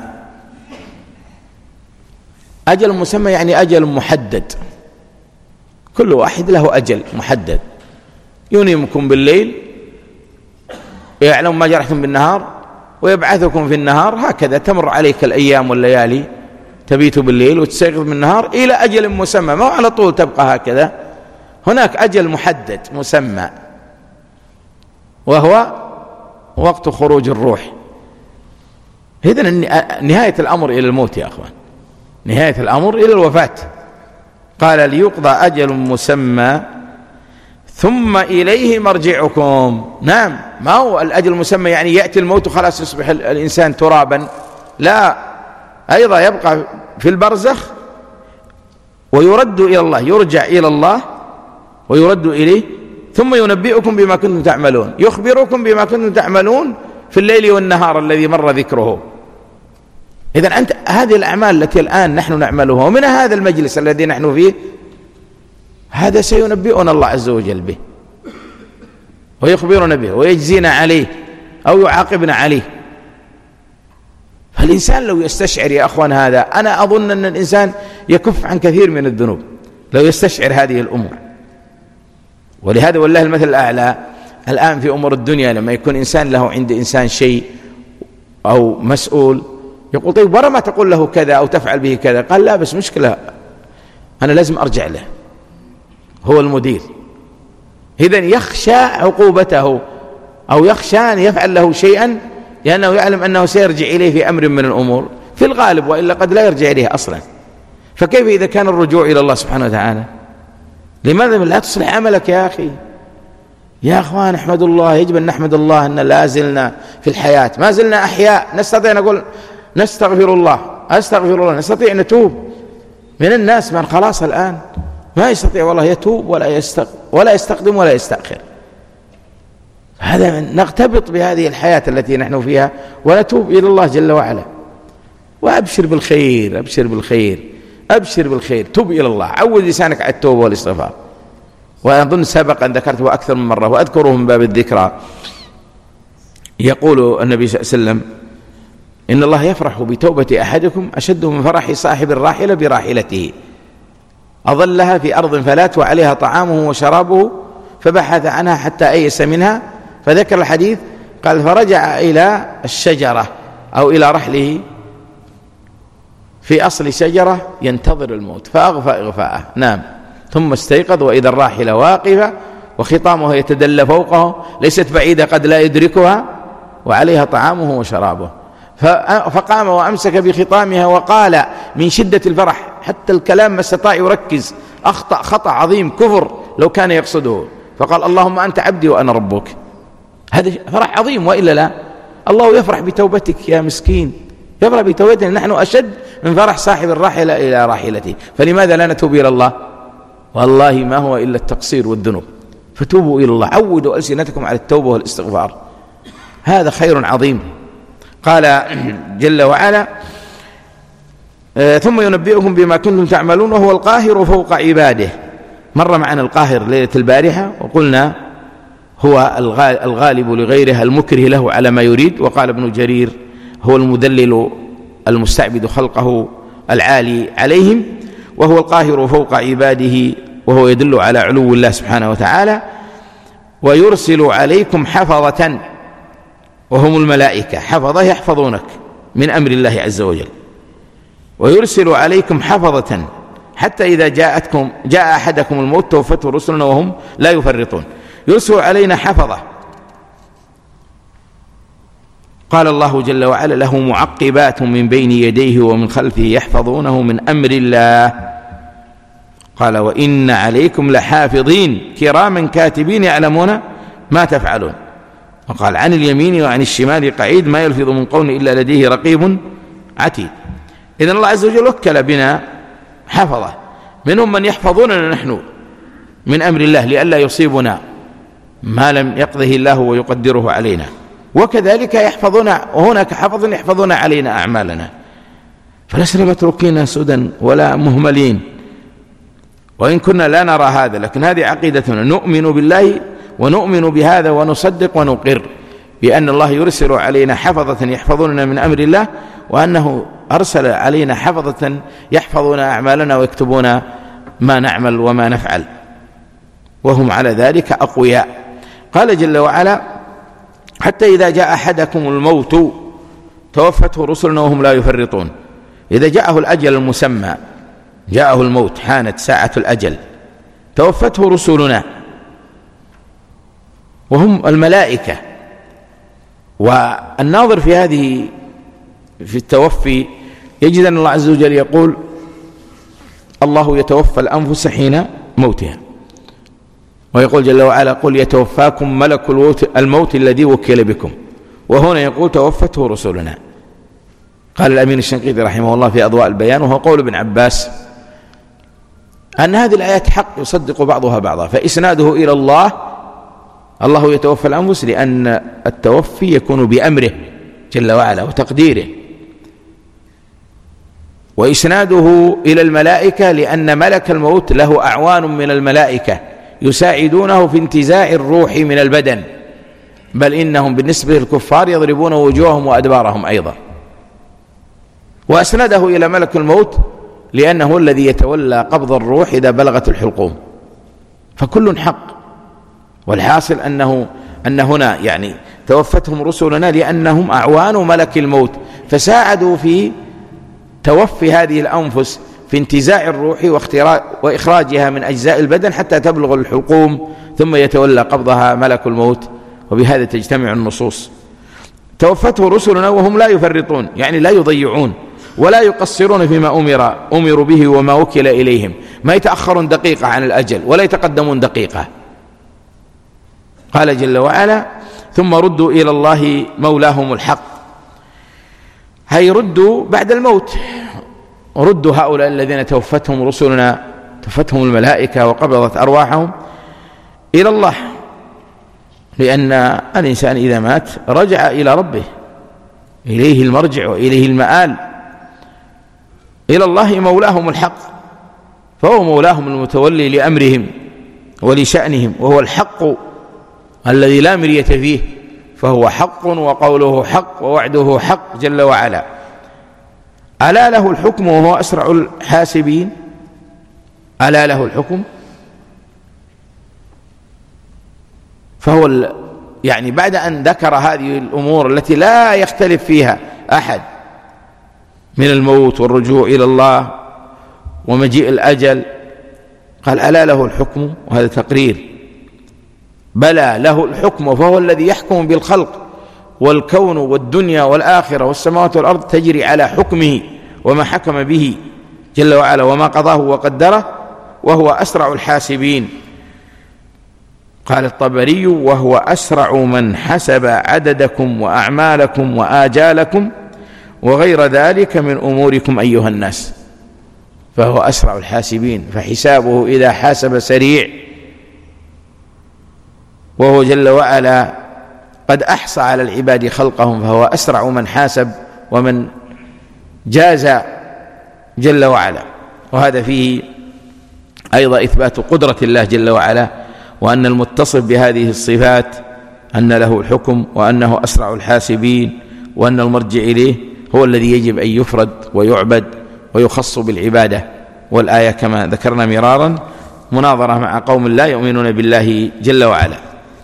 أجل مسمى يعني أجل محدد، كل واحد له أجل محدد. ينيمكم بالليل، يعلم ما جرحتم بالنهار، ويبعثكم في النهار. هكذا تمر عليك الأيام والليالي، تبيت بالليل وتستيقظ بالنهار إلى أجل مسمى، ما على طول تبقى هكذا، هناك أجل محدد مسمى، وهو وقت خروج الروح. إذن نهاية الأمر إلى الموت يا أخوان، نهاية الأمر إلى الوفاة. قال ليقضى أجل مسمى ثم إليه مرجعكم. نعم، ما هو الأجل المسمى يعني يأتي الموت وخلاص يصبح الإنسان ترابا، لا، أيضا يبقى في البرزخ ويرد إلى الله، يرجع إلى الله ويرد إليه، ثم ينبئكم بما كنتم تعملون، يخبركم بما كنتم تعملون في الليل والنهار الذي مر ذكره. إذن أنت هذه الأعمال التي الآن نحن نعملها ومن هذا المجلس الذي نحن فيه، هذا سينبئنا الله عز وجل به ويخبرنا به ويجزينا عليه أو يعاقبنا عليه. فالإنسان لو يستشعر يا أخوان هذا، أنا أظن أن الإنسان يكف عن كثير من الذنوب لو يستشعر هذه الأمور. ولهذا والله المثل الأعلى الآن في أمور الدنيا، لما يكون إنسان له عند إنسان شيء أو مسؤول يقول طيب ورا ما تقول له كذا أو تفعل به كذا، قال لا بس مشكلة أنا لازم أرجع له، هو المدير. إذن يخشى عقوبته أو يخشى أن يفعل له شيئا لأنه يعلم أنه سيرجع إليه في أمر من الأمور في الغالب، وإلا قد لا يرجع إليه أصلا. فكيف إذا كان الرجوع إلى الله سبحانه وتعالى؟ لماذا لا تصلح عملك يا أخي؟ يا أخوان احمد الله، يجب أن نحمد الله أن لا زلنا في الحياة، ما زلنا أحياء، نستطيع نقول نستغفر الله أستغفر الله، نستطيع نتوب. من الناس من خلاص الآن ما يستطيع والله يتوب ولا يستق ولا يستقدم ولا يستأخر. هذا نغتبط بهذه الحياة التي نحن فيها ونتوب إلى الله جل وعلا. وأبشر بالخير، أبشر بالخير، أبشر بالخير، توب إلى الله، عود لسانك على التوبة والاستغفار. وأظن سبق أن ذكرته أكثر من مرة وأذكره من باب الذكرى. يقول النبي صلى الله عليه وسلم إن الله يفرح بتوبة أحدكم أشد من فرح صاحب الراحلة براحلته أظلها في أرض فلات وعليها طعامه وشرابه فبحث عنها حتى أيس منها، فذكر الحديث قال فرجع إلى الشجرة أو إلى رحله في أصل شجرة ينتظر الموت فأغفى إغفاءه، نام ثم استيقظ وإذا الراحلة واقفة وخطامها يتدلى فوقه ليست بعيدة قد لا يدركها وعليها طعامه وشرابه، فقام وأمسك بخطامها وقال من شدة الفرح حتى الكلام ما استطاع يركز، أخطأ خطأ عظيم كفر لو كان يقصده، فقال اللهم أنت عبدي وأنا ربك. هذا فرح عظيم وإلا لا؟ الله يفرح بتوبتك يا مسكين، يفرح بتوبتنا، نحن أشد من فرح صاحب الراحلة إلى راحلته، فلماذا لا نتوب إلى الله؟ والله ما هو إلا التقصير والذنوب، فتوبوا إلى الله، عودوا ألسنتكم على التوبة والاستغفار، هذا خير عظيم. قال جل وعلا ثم ينبئكم بما كنتم تعملون وهو القاهر فوق عباده. مر معنا القاهر ليلة البارحة وقلنا هو الغالب لغيره المكره له على ما يريد، وقال ابن جرير هو المذلل المستعبد خلقه العالي عليهم، وهو القاهر فوق عباده، وهو يدل على علو الله سبحانه وتعالى. ويرسل عليكم حفظة وهم الملائكة، حفظة يحفظونك من أمر الله عز وجل، ويرسل عليكم حفظة حتى إذا جاءتكم جاء أحدكم الموت توفته رسلنا وهم لا يفرطون. يرسل علينا حفظة، قال الله جل وعلا له معقبات من بين يديه ومن خلفه يحفظونه من أمر الله، قال وإن عليكم لحافظين كراما كاتبين يعلمون ما تفعلون، وقال عن اليمين وعن الشمال قعيد ما يلفظ من قول إلا لديه رقيب عتيد. إذن الله عز وجل وكل بنا حفظة، منهم من يحفظوننا نحن من أمر الله لئلا يصيبنا ما لم يقضه الله ويقدره علينا، وكذلك يحفظون، وهناك حفظ يحفظون علينا أعمالنا، فلسنا متروكين سدى ولا مهملين، وإن كنا لا نرى هذا، لكن هذه عقيدتنا، نؤمن بالله ونؤمن بهذا ونصدق ونقر بأن الله يرسل علينا حفظة يحفظوننا من أمر الله، وأنه أرسل علينا حفظة يحفظون أعمالنا ويكتبون ما نعمل وما نفعل، وهم على ذلك أقوياء. قال جل وعلا حتى إذا جاء أحدكم الموت توفته رسلنا وهم لا يفرطون. إذا جاءه الأجل المسمى، جاءه الموت، حانت ساعة الأجل، توفته رسلنا وهم الملائكة. والناظر في هذه في التوفي يجد أن الله عز وجل يقول الله يتوفى الأنفس حين موتها، ويقول جل وعلا قل يتوفاكم ملك الموت الذي وكل بكم، وهنا يقول توفته رسلنا. قال الأمين الشنقيطي رحمه الله في أضواء البيان، وهو قول ابن عباس، أن هذه الآيات حق يصدق بعضها بعضا، فإسناده إلى الله، الله يتوفى الأنفس، لأن التوفي يكون بأمره جل وعلا وتقديره، وإسناده إلى الملائكة لأن ملك الموت له أعوان من الملائكة يساعدونه في انتزاع الروح من البدن، بل إنهم بالنسبة للكفار يضربون وجوههم وأدبارهم أيضا. وأسنده إلى ملك الموت لأنه الذي يتولى قبض الروح إذا بلغت الحلقوم، فكل حق. والحاصل أنه أن هنا يعني توفتهم رسلنا لأنهم أعوان ملك الموت، فساعدوا في توفي هذه الأنفس في انتزاع الروح وإخراجها من أجزاء البدن حتى تبلغ الحلقوم، ثم يتولى قبضها ملك الموت. وبهذا تجتمع النصوص. توفته رسلنا وهم لا يفرطون، يعني لا يضيعون ولا يقصرون فيما أمر أمروا به وما وكل إليهم، ما يتأخرون دقيقة عن الأجل ولا يتقدمون دقيقة. قال جل وعلا ثم ردوا إلى الله مولاهم الحق، هي ردوا بعد الموت، ردوا هؤلاء الذين توفتهم رسلنا، توفتهم الملائكة وقبضت أرواحهم إلى الله، لأن الإنسان إذا مات رجع إلى ربه، إليه المرجع وإليه المآل، إلى الله مولاهم الحق، فهو مولاهم المتولي لأمرهم ولشأنهم، وهو الحق الذي لا مرية فيه، فهو حق وقوله حق ووعده حق جل وعلا. ألا له الحكم وهو أسرع الحاسبين؟ ألا له الحكم، فهو يعني بعد أن ذكر هذه الأمور التي لا يختلف فيها أحد من الموت والرجوع إلى الله ومجيء الأجل، قال ألا له الحكم، وهذا تقرير، بلى له الحكم، فهو الذي يحكم بالخلق، والكون والدنيا والآخرة والسماوات والأرض تجري على حكمه وما حكم به جل وعلا وما قضاه وقدره، وهو أسرع الحاسبين. قال الطبري وهو أسرع من حسب عددكم وأعمالكم وآجالكم وغير ذلك من أموركم أيها الناس، فهو أسرع الحاسبين، فحسابه إذا حاسب سريع، وهو جل وعلا قد أحصى على العباد خلقهم، فهو أسرع من حاسب ومن جاز جل وعلا. وهذا فيه أيضا إثبات قدرة الله جل وعلا، وأن المتصف بهذه الصفات أن له الحكم، وأنه أسرع الحاسبين، وأن المرجع إليه هو الذي يجب أن يفرد ويعبد ويخص بالعبادة. والآية كما ذكرنا مرارا مناظرة مع قوم لا يؤمنون بالله جل وعلا.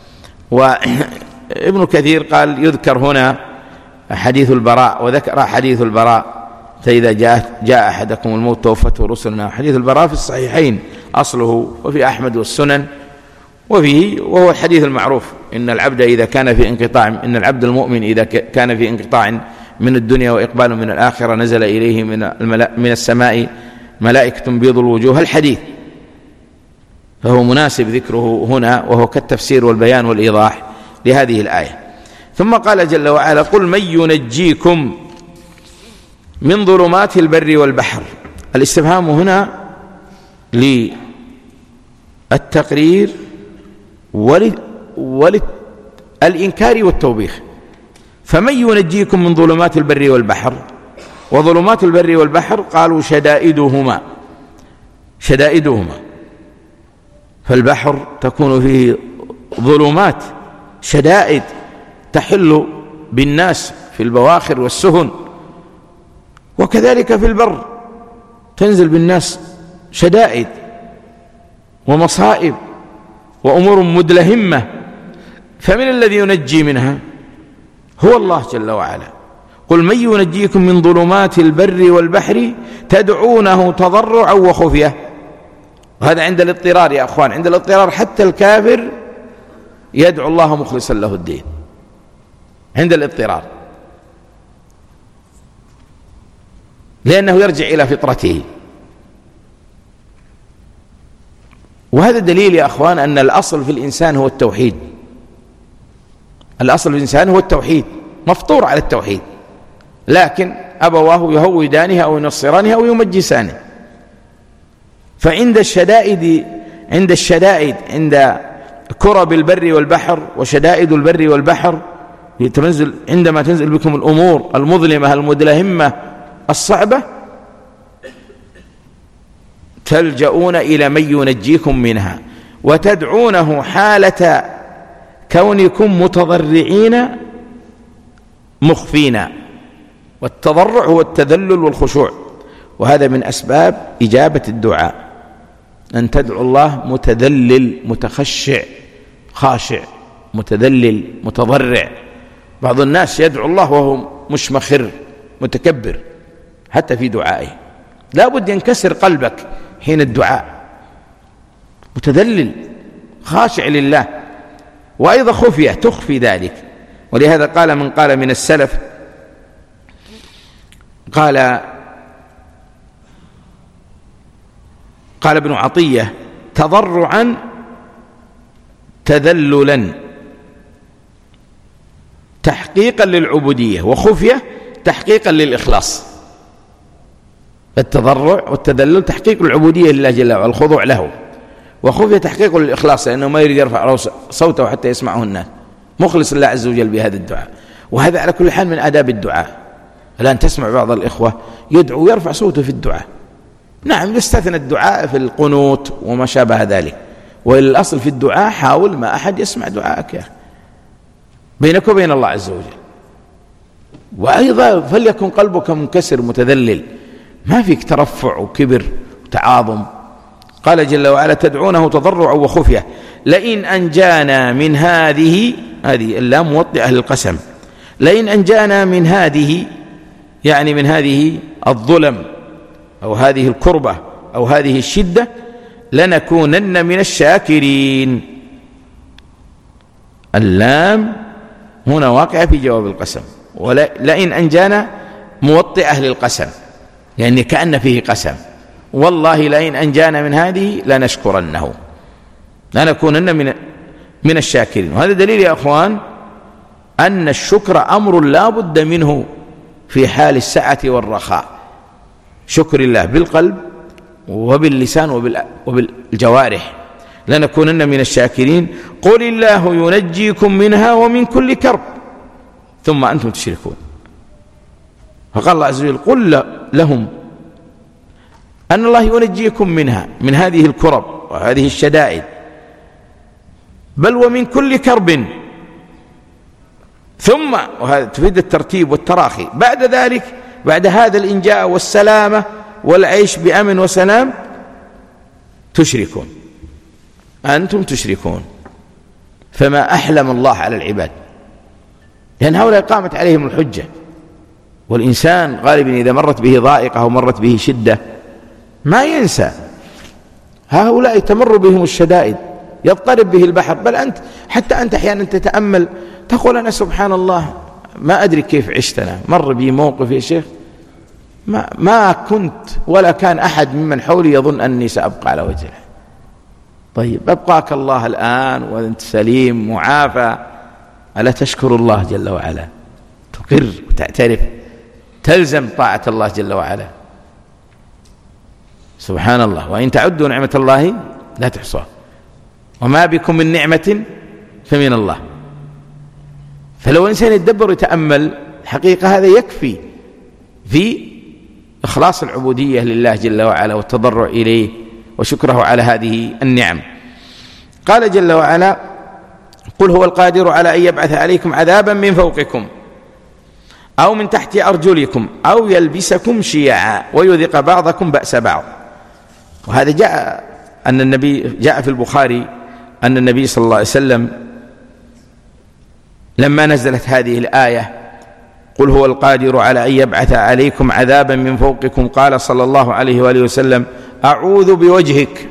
وابن كثير قال يذكر هنا حديث البراء، وذكر حديث البراء فإذا جاء, جاء أحدكم الموت توفته رسلنا، حديث البراء في الصحيحين أصله، وفي أحمد والسنن، وفيه وهو الحديث المعروف إن العبد إذا كان في انقطاع إن العبد المؤمن إذا كان في انقطاع من الدنيا وإقبال من الآخرة نزل إليه من, من السماء ملائكة بيض الوجوه، الحديث، فهو مناسب ذكره هنا، وهو كالتفسير والبيان والإيضاح لهذه الآية. ثم قال جل وعلا قل من ينجيكم من ظلمات البر والبحر. الاستفهام هنا للتقرير وللإنكار والتوبيخ. فمن ينجيكم من ظلمات البر والبحر، وظلمات البر والبحر قالوا شدائدهما شدائدهما فالبحر تكون فيه ظلمات شدائد تحل بالناس في البواخر والسفن، وكذلك في البر تنزل بالناس شدائد ومصائب وأمور مدلهمة، فمن الذي ينجي منها؟ هو الله جل وعلا. قل من ينجيكم من ظلمات البر والبحر تدعونه تضرعا وخفية. وهذا عند الاضطرار يا أخوان، عند الاضطرار حتى الكافر يدعو الله مخلصا له الدين عند الاضطرار، لأنه يرجع إلى فطرته. وهذا دليل يا أخوان أن الأصل في الإنسان هو التوحيد. الأصل في الإنسان هو التوحيد، مفطور على التوحيد، لكن أبواه يهودانه أو ينصرانه أو يمجسانه. فعند الشدائد عند الشدائد عند كرب البر والبحر وشدائد البر والبحر تنزل، عندما تنزل بكم الأمور المظلمة المدلهمة الصعبة تلجؤون إلى من ينجيكم منها وتدعونه حالة كونكم متضرعين مخفين. والتضرع هو التذلل والخشوع، وهذا من أسباب إجابة الدعاء، أن تدعو الله متذلل متخشع خاشع متذلل متضرع. بعض الناس يدعو الله وهو مشمخر متكبر حتى في دعائه، لا بد ينكسر قلبك حين الدعاء، متذلل خاشع لله. وأيضا خفية تخفي ذلك، ولهذا قال من قال من السلف، قال قال ابن عطية: تضرعا تذللا تحقيقا للعبودية، وخفية تحقيقا للإخلاص. التضرع والتذلل تحقيق العبودية لله جل وعلا، الخضوع له، وخفية تحقيق للإخلاص، لأنه ما يريد يرفع صوته حتى يسمعه الناس، مخلص الله عز وجل بهذا الدعاء. وهذا على كل حال من آداب الدعاء. الآن تسمع بعض الإخوة يدعو يرفع صوته في الدعاء، نعم يستثنى الدعاء في القنوت وما شابه ذلك، والأصل في الدعاء حاول ما أحد يسمع دعاءك يا أخي بينك وبين الله عز وجل. وأيضا فليكن قلبك منكسر متذلل، ما فيك ترفع وكبر وتعاظم. قال جل وعلا: تدعونه تضرعا وخفية لئن أنجانا من هذه، هذه اللام موطئة للقسم، لئن أنجانا من هذه يعني من هذه الظلم أو هذه الكربة أو هذه الشدة لنكونن من الشاكرين. اللام هنا واقعة في جواب القسم، ولئن أنجانا موطئة للقسم يعني كأن فيه قسم، والله لئن أنجانا من هذه لنشكرنه لنكونن من من الشاكرين. وهذا دليل يا أخوان أن الشكر أمر لا بد منه في حال السعة والرخاء، شكر الله بالقلب وباللسان وبالجوارح. لنكونن من الشاكرين. قل الله ينجيكم منها ومن كل كرب ثم أنتم تشركون. فقال الله عز وجل: قل لهم أن الله ينجيكم منها، من هذه الكرب وهذه الشدائد، بل ومن كل كرب، ثم، وهذا تفيد الترتيب والتراخي، بعد ذلك بعد هذا الإنجاء والسلامة والعيش بأمن وسلام تشركون، أنتم تشركون. فما أحلم الله على العباد، لأن هؤلاء قامت عليهم الحجة. والإنسان غالبا إذا مرت به ضائقة أو مرت به شدة ما ينسى، هؤلاء تمر بهم الشدائد، يضطرب به البحر، بل أنت حتى أنت أحيانا تتأمل تقول: أنا سبحان الله ما أدري كيف عشتنا، مر بي موقف يا شيخ ما, ما كنت ولا كان أحد ممن حولي يظن أني سأبقى على وجهه. طيب أبقاك الله الآن وأنت سليم معافى، ألا تشكر الله جل وعلا، تقر وتعترف، تلزم طاعة الله جل وعلا. سبحان الله، وإن تعدوا نعمة الله لا تحصوها، وما بكم من نعمة فمن الله. فلو إنسان يتدبر ويتأمل حقيقة هذا يكفي في إخلاص العبودية لله جل وعلا والتضرع إليه وشكره على هذه النعم. قال جل وعلا: قل هو القادر على أن يبعث عليكم عذابا من فوقكم أو من تحت أرجلكم أو يلبسكم شيعا ويذيق بعضكم بأس بعض. وهذا جاء أن النبي جاء في البخاري أن النبي صلى الله عليه وسلم لما نزلت هذه الآية: قل هو القادر على أن يبعث عليكم عذابا من فوقكم، قال صلى الله عليه وآله وسلم: أعوذ بوجهك.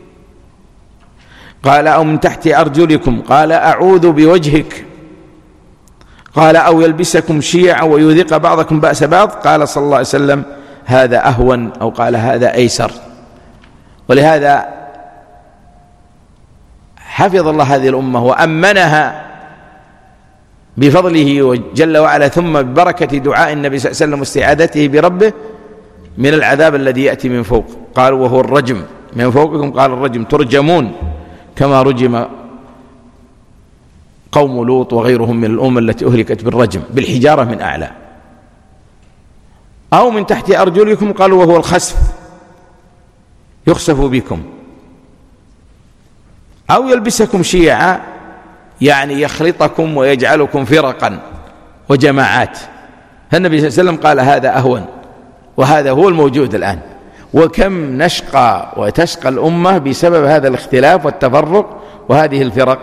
قال: أو من تحت أرجلكم، قال: أعوذ بوجهك. قال: أو يلبسكم شيعا ويذيق بعضكم بأس بعض، قال صلى الله عليه وسلم: هذا أهون، أو قال: هذا أيسر. ولهذا حفظ الله هذه الأمة وأمنها بفضله جل وعلا، ثم ببركة دعاء النبي صلى الله عليه وسلم واستعاذته بربه من العذاب الذي يأتي من فوق. قالوا وهو الرجم من فوقكم، قال الرجم ترجمون كما رجم قوم لوط وغيرهم من الأمم التي أهلكت بالرجم بالحجارة من أعلى. أو من تحت أرجلكم، قالوا وهو الخسف يخسف بكم. أو يلبسكم شيعا يعني يخلطكم ويجعلكم فرقا وجماعات. النبي صلى الله عليه وسلم قال هذا أهون، وهذا هو الموجود الآن. وكم نشقى وتشقى الأمة بسبب هذا الاختلاف والتفرق وهذه الفرق.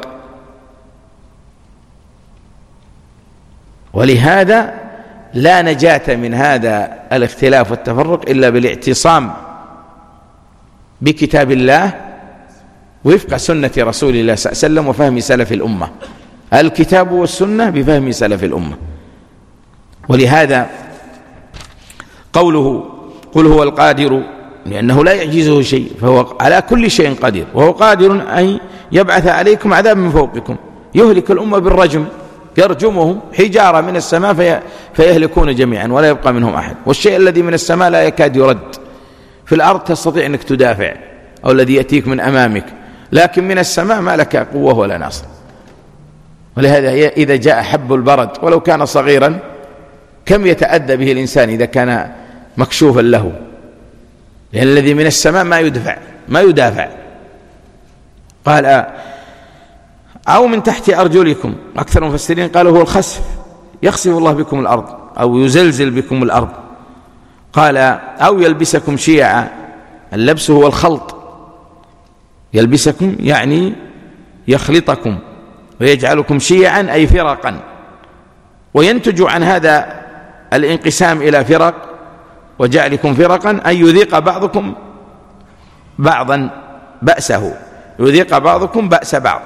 ولهذا لا نجاة من هذا الاختلاف والتفرق إلا بالاعتصام بكتاب الله وفق سنة رسول الله صلى الله عليه وسلم وفهم سلف الأمة. الكتاب والسنة بفهم سلف الأمة. ولهذا قوله قل هو القادر، لأنه لا يعجزه شيء، فهو على كل شيء قدير، وهو قادر أن يبعث عليكم عذاب من فوقكم يهلك الأمة بالرجم، يرجمهم حجارة من السماء في فيهلكون جميعا ولا يبقى منهم أحد. والشيء الذي من السماء لا يكاد يرد. في الأرض تستطيع أنك تدافع، أو الذي يأتيك من أمامك، لكن من السماء ما لك قوة ولا ناصر. ولهذا إذا جاء حب البرد ولو كان صغيرا كم يتأذى به الإنسان إذا كان مكشوفا له، لأن الذي من السماء ما يدفع ما يدافع. قال أو من تحت أرجلكم، أكثر المفسرين قالوا هو الخسف، يخسف الله بكم الأرض أو يزلزل بكم الأرض. قال أو يلبسكم شيعا، اللبس هو الخلط، يلبسكم يعني يخلطكم ويجعلكم شيعا أي فرقا، وينتج عن هذا الانقسام إلى فرق وجعلكم فرقا أن يذيق بعضكم بعضا بأسه، يذيق بعضكم بأس بعض،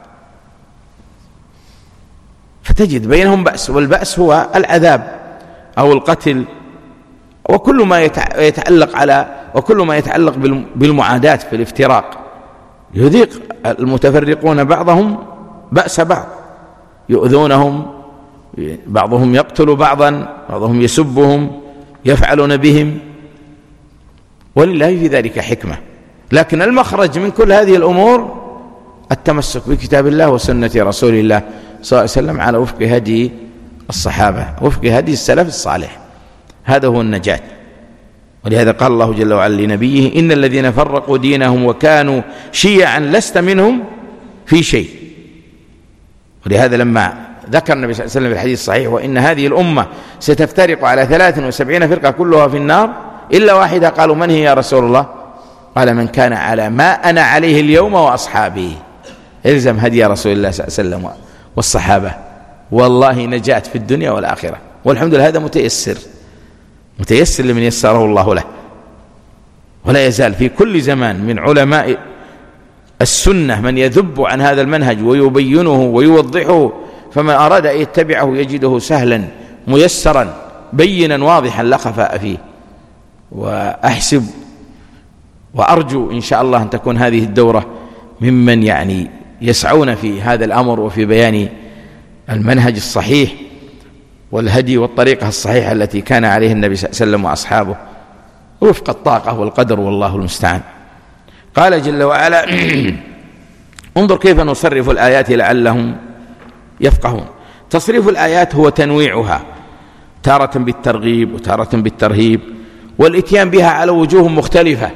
فتجد بينهم بأس، والبأس هو العذاب أو القتل وكل ما يتعلق على وكل ما يتعلق بالمعاداة في الافتراق. يذيق المتفرقون بعضهم بأس بعض، يؤذونهم، بعضهم يقتل بعضا، بعضهم يسبهم، يفعلون بهم، ولله في ذلك حكمة. لكن المخرج من كل هذه الأمور التمسك بكتاب الله وسنة رسول الله صلى الله عليه وسلم على وفق هدي الصحابة، وفق هدي السلف الصالح، هذا هو النجاة. ولهذا قال الله جل وعلا لنبيه إن الذين فرقوا دينهم وكانوا شيعا لست منهم في شيء. ولهذا لما ذكر النبي صلى الله عليه وسلم في الحديث الصحيح وإن هذه الأمة ستفترق على ثلاث وسبعين فرقة كلها في النار إلا واحدة، قالوا من هي يا رسول الله؟ قال من كان على ما أنا عليه اليوم وأصحابي. الزم هدي رسول الله صلى الله عليه وسلم والصحابة، والله نجاة في الدنيا والآخرة. والحمد لله هذا متيسر متيسر لمن يسره الله له. ولا يزال في كل زمان من علماء السنة من يذب عن هذا المنهج ويبينه ويوضحه، فمن أراد أن يتبعه يجده سهلا ميسرا بينا واضحا لا خفاء فيه. وأحسب وأرجو إن شاء الله أن تكون هذه الدورة ممن يعني يسعون في هذا الأمر وفي بيان المنهج الصحيح والهدي والطريقة الصحيحة التي كان عليه النبي صلى الله عليه وسلم وأصحابه وفق الطاقة والقدر، والله المستعان. قال جل وعلا انظر كيف نصرف الآيات لعلهم يفقهون. تصريف الآيات هو تنويعها، تارة بالترغيب وتارة بالترهيب، والإتيان بها على وجوه مختلفة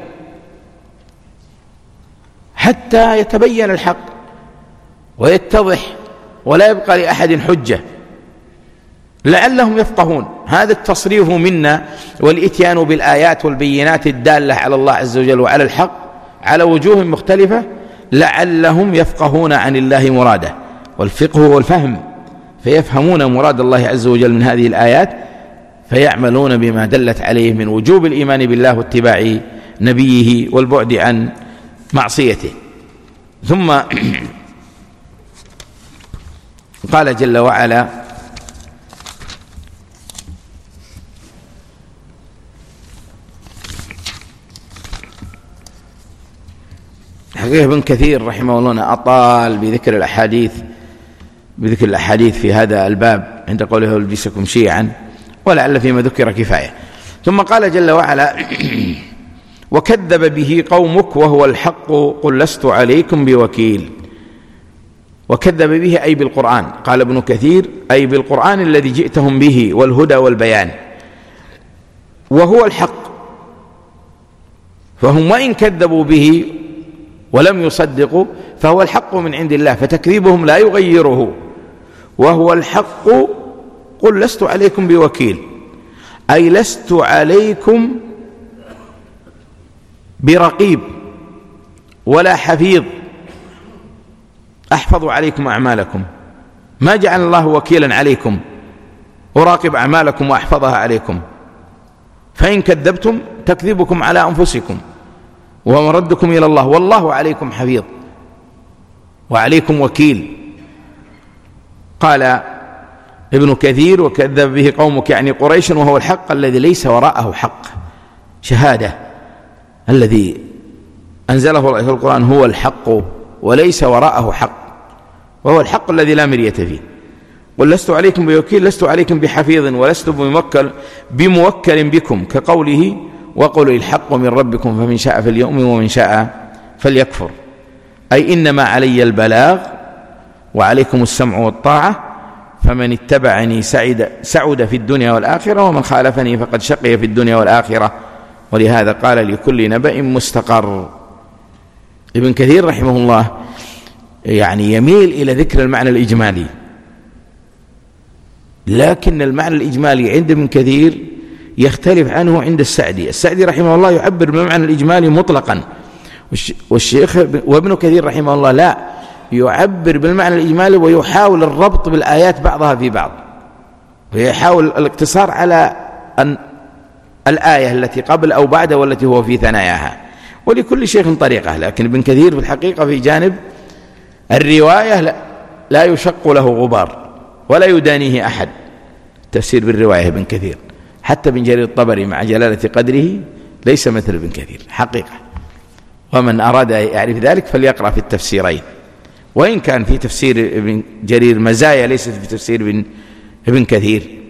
حتى يتبين الحق ويتضح ولا يبقى لأحد حجة، لعلهم يفقهون. هذا التصريف منا والإتيان بالآيات والبينات الدالة على الله عز وجل وعلى الحق على وجوه مختلفة لعلهم يفقهون عن الله مراده. والفقه هو الفهم، فيفهمون مراد الله عز وجل من هذه الآيات فيعملون بما دلت عليه من وجوب الإيمان بالله واتباع نبيه والبعد عن معصيته. ثم قال جل وعلا الحقيقة ابن كثير رحمه الله أطال بذكر الأحاديث بذكر الأحاديث في هذا الباب عند قوله يلبسكم شيعا، ولعل فيما ذكر كفاية. ثم قال جل وعلا وكذب به قومك وهو الحق قل لست عليكم بوكيل. وكذب به أي بالقرآن، قال ابن كثير أي بالقرآن الذي جئتهم به والهدى والبيان، وهو الحق، فهم وإن كذبوا به ولم يصدقوا فهو الحق من عند الله، فتكذيبهم لا يغيره. وهو الحق قل لست عليكم بوكيل، أي لست عليكم برقيب ولا حفيظ أحفظ عليكم أعمالكم، ما جعل الله وكيلا عليكم أراقب أعمالكم وأحفظها عليكم، فإن كذبتم تكذبكم على أنفسكم ومردكم إلى الله، والله عليكم حفيظ وعليكم وكيل. قال ابن كثير وكذب به قومك يعني قريش، وهو الحق الذي ليس وراءه حق، شهادة الذي أنزله الله في القرآن هو الحق وليس وراءه حق، وهو الحق الذي لا مرية فيه. قل لست عليكم بوكيل لست عليكم بحفيظ ولست بموكل, بموكل بكم، كقوله وقل الحق من ربكم فمن شاء فليؤمن ومن شاء فليكفر، أي إنما علي البلاغ وعليكم السمع والطاعة، فمن اتبعني سعد, سعد في الدنيا والآخرة ومن خالفني فقد شقي في الدنيا والآخرة. ولهذا قال لكل نبأ مستقر. ابن كثير رحمه الله يعني يميل إلى ذكر المعنى الإجمالي، لكن المعنى الإجمالي عند ابن كثير يختلف عنه عند السعدي. السعدي رحمه الله يعبر بالمعنى الإجمالي مطلقا، والشيخ وابن كثير رحمه الله لا، يعبر بالمعنى الإجمالي ويحاول الربط بالآيات بعضها في بعض، ويحاول الاقتصار على أن الآية التي قبل أو بعد والتي هو في ثناياها، ولكل شيخ طريقة. لكن ابن كثير في الحقيقة في جانب الرواية لا, لا يشق له غبار ولا يدانيه أحد. تفسير بالرواية ابن كثير، حتى ابن جرير الطبري مع جلالة قدره ليس مثل ابن كثير حقيقة، ومن أراد يعرف ذلك فليقرأ في التفسيرين، وإن كان في تفسير ابن جرير مزايا ليست في تفسير ابن, ابن كثير،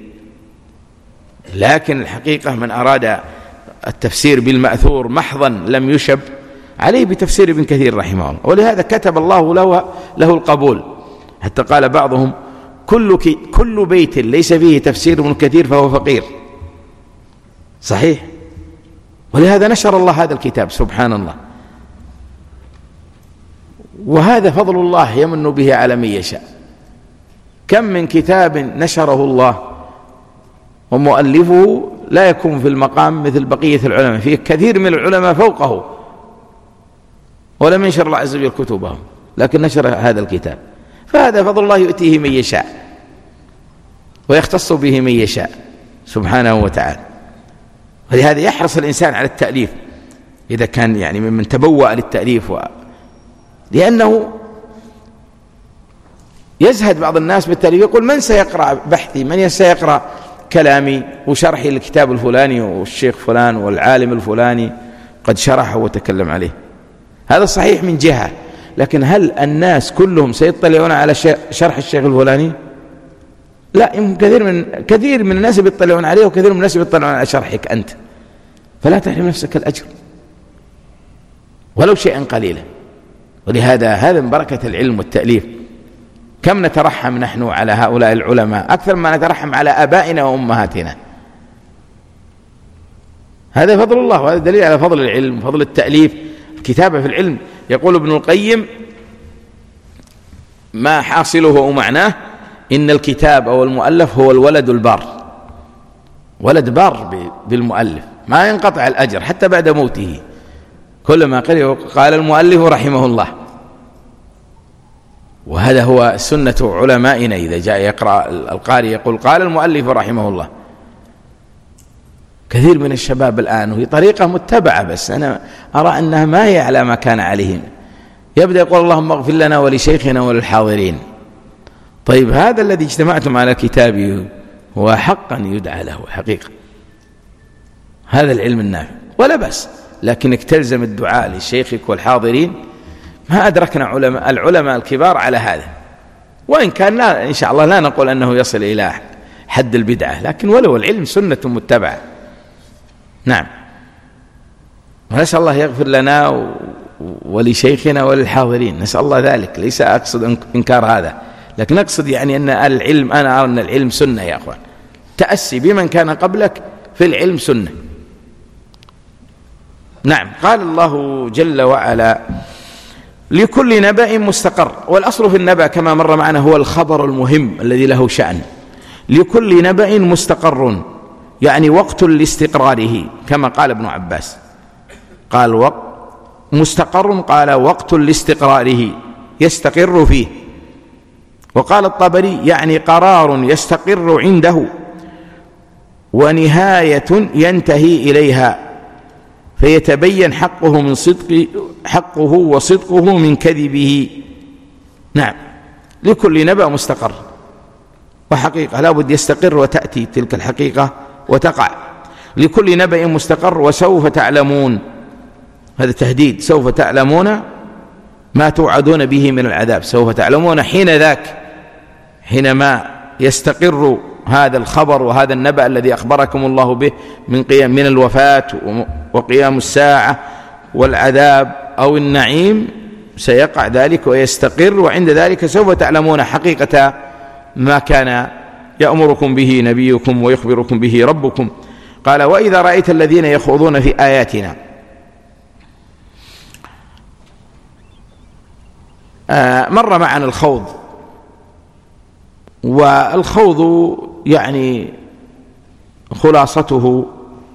لكن الحقيقة من أراد التفسير بالمأثور محضا لم يشب عليه بتفسير ابن كثير رحمه الله، ولهذا كتب الله له, له القبول. حتى قال بعضهم كل, كل بيت ليس فيه تفسير ابن كثير فهو فقير، صحيح، ولهذا نشر الله هذا الكتاب سبحان الله. وهذا فضل الله يمن به على من يشاء. كم من كتاب نشره الله ومؤلفه لا يكون في المقام مثل بقية العلماء، فيه كثير من العلماء فوقه ولم ينشر الله عز وجل كتبهم، لكن نشر هذا الكتاب، فهذا فضل الله يؤتيه من يشاء ويختص به من يشاء سبحانه وتعالى. ولهذا يحرص الإنسان على التأليف إذا كان يعني ممن تبوأ للتأليف، و... لأنه يزهد بعض الناس بالتأليف، يقول من سيقرأ بحثي، من سيقرأ كلامي وشرحي للكتاب الفلاني والشيخ فلان والعالم الفلاني قد شرحه وتكلم عليه. هذا صحيح من جهة، لكن هل الناس كلهم سيطلعون على شرح الشيخ الفلاني؟ لا، كثير من كثير من الناس يطلعون عليه وكثير من الناس يطلعون على شرحك أنت، فلا تحرم نفسك الأجر ولو شيئا قليلا. ولهذا هذا من بركة العلم والتأليف. كم نترحم نحن على هؤلاء العلماء أكثر ما نترحم على آبائنا وأمهاتنا. هذا فضل الله، وهذا دليل على فضل العلم وفضل التأليف، الكتابة في العلم. يقول ابن القيم ما حاصله ومعناه إن الكتاب أو المؤلف هو الولد البار، ولد بار بالمؤلف ما ينقطع الأجر حتى بعد موته، كلما قال قال المؤلف رحمه الله. وهذا هو سنة علمائنا، إذا جاء يقرأ القارئ يقول قال المؤلف رحمه الله. كثير من الشباب الآن وهي طريقة متبعة، بس أنا أرى أنها ما هي على ما كان عليه. يبدأ يقول اللهم اغفر لنا ولشيخنا وللحاضرين. طيب هذا الذي اجتمعتم على كتابه هو حقا يدعى له حقيقة، هذا العلم النافع ولا بس، لكنك تلزم الدعاء لشيخك والحاضرين ما أدركنا علماء العلماء الكبار على هذا، وإن كان لا إن شاء الله لا نقول أنه يصل إلى حد البدعة، لكن ولو العلم سنة متبعة. نعم. ونسأل الله يغفر لنا ولشيخنا وللحاضرين، نسأل الله ذلك، ليس أقصد إنكار هذا، لكن أقصد يعني أن العلم، أنا أرى أن العلم سنة يا أخوان، تأسي بمن كان قبلك في العلم سنة. نعم. قال الله جل وعلا: لكل نبأ مستقر. والأصل في النبأ كما مر معنا هو الخبر المهم الذي له شأن. لكل نبأ مستقر يعني وقت لاستقراره، كما قال ابن عباس، قال وقت مستقر، قال وقت لاستقراره يستقر فيه. وقال الطبري يعني قرار يستقر عنده ونهاية ينتهي إليها فيتبين حقه من صدق حقه وصدقه من كذبه. نعم. لكل نبأ مستقر وحقيقة لا بد يستقر وتأتي تلك الحقيقة وتقع. لكل نبأ مستقر وسوف تعلمون، هذا تهديد، سوف تعلمون ما توعدون به من العذاب، سوف تعلمون حين ذاك، حينما يستقر هذا الخبر وهذا النبأ الذي أخبركم الله به من قيام من الوفاة وقيام الساعة والعذاب أو النعيم، سيقع ذلك ويستقر، وعند ذلك سوف تعلمون حقيقة ما كان يأمركم به نبيكم ويخبركم به ربكم. قال: وإذا رأيت الذين يخوضون في آياتنا. آه مر معنا الخوض، والخوض يعني خلاصته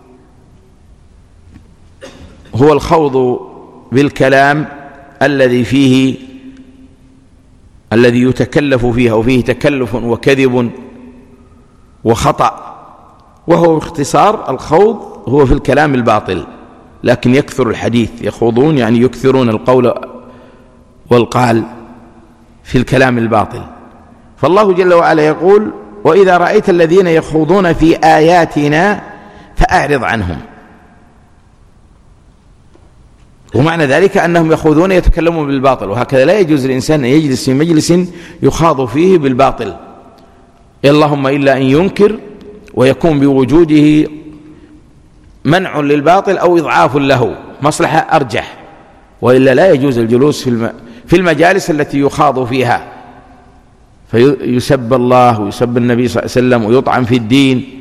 هو الخوض بالكلام الذي فيه الذي يتكلف فيه أو فيه تكلف وكذب وخطأ، وهو باختصار الخوض هو في الكلام الباطل، لكن يكثر الحديث، يخوضون يعني يكثرون القول والقال في الكلام الباطل. فالله جل وعلا يقول: وإذا رأيت الذين يخوضون في آياتنا فأعرض عنهم. ومعنى ذلك أنهم يخوضون يتكلمون بالباطل، وهكذا لا يجوز الإنسان أن يجلس في مجلس يخاض فيه بالباطل، اللهم إلا أن ينكر ويكون بوجوده منع للباطل أو إضعاف له، مصلحة أرجح، وإلا لا يجوز الجلوس في المجالس التي يخاض فيها، فيسب الله ويسب النبي صلى الله عليه وسلم ويطعن في الدين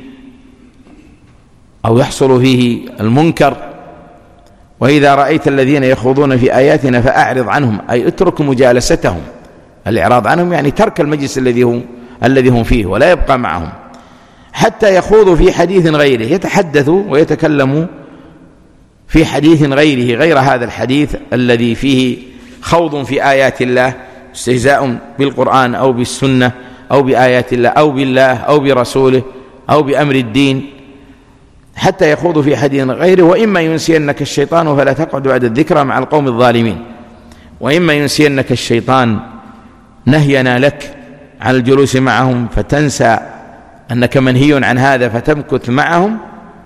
أو يحصل فيه المنكر. وإذا رأيت الذين يخوضون في آياتنا فأعرض عنهم، أي اترك مجالستهم. الإعراض عنهم يعني ترك المجلس الذي هم الذي هم فيه ولا يبقى معهم حتى يخوضوا في حديث غيره، يتحدثوا ويتكلموا في حديث غيره غير هذا الحديث الذي فيه خوض في آيات الله، استهزاء بالقرآن أو بالسنة أو بآيات الله أو بالله أو برسوله أو بأمر الدين، حتى يخوضوا في حديث غيره. وإما ينسينك الشيطان فلا تقعد بعد الذكرى مع القوم الظالمين. وإما ينسينك الشيطان نهينا لك عن الجلوس معهم فتنسى أنك منهي عن هذا فتمكث معهم،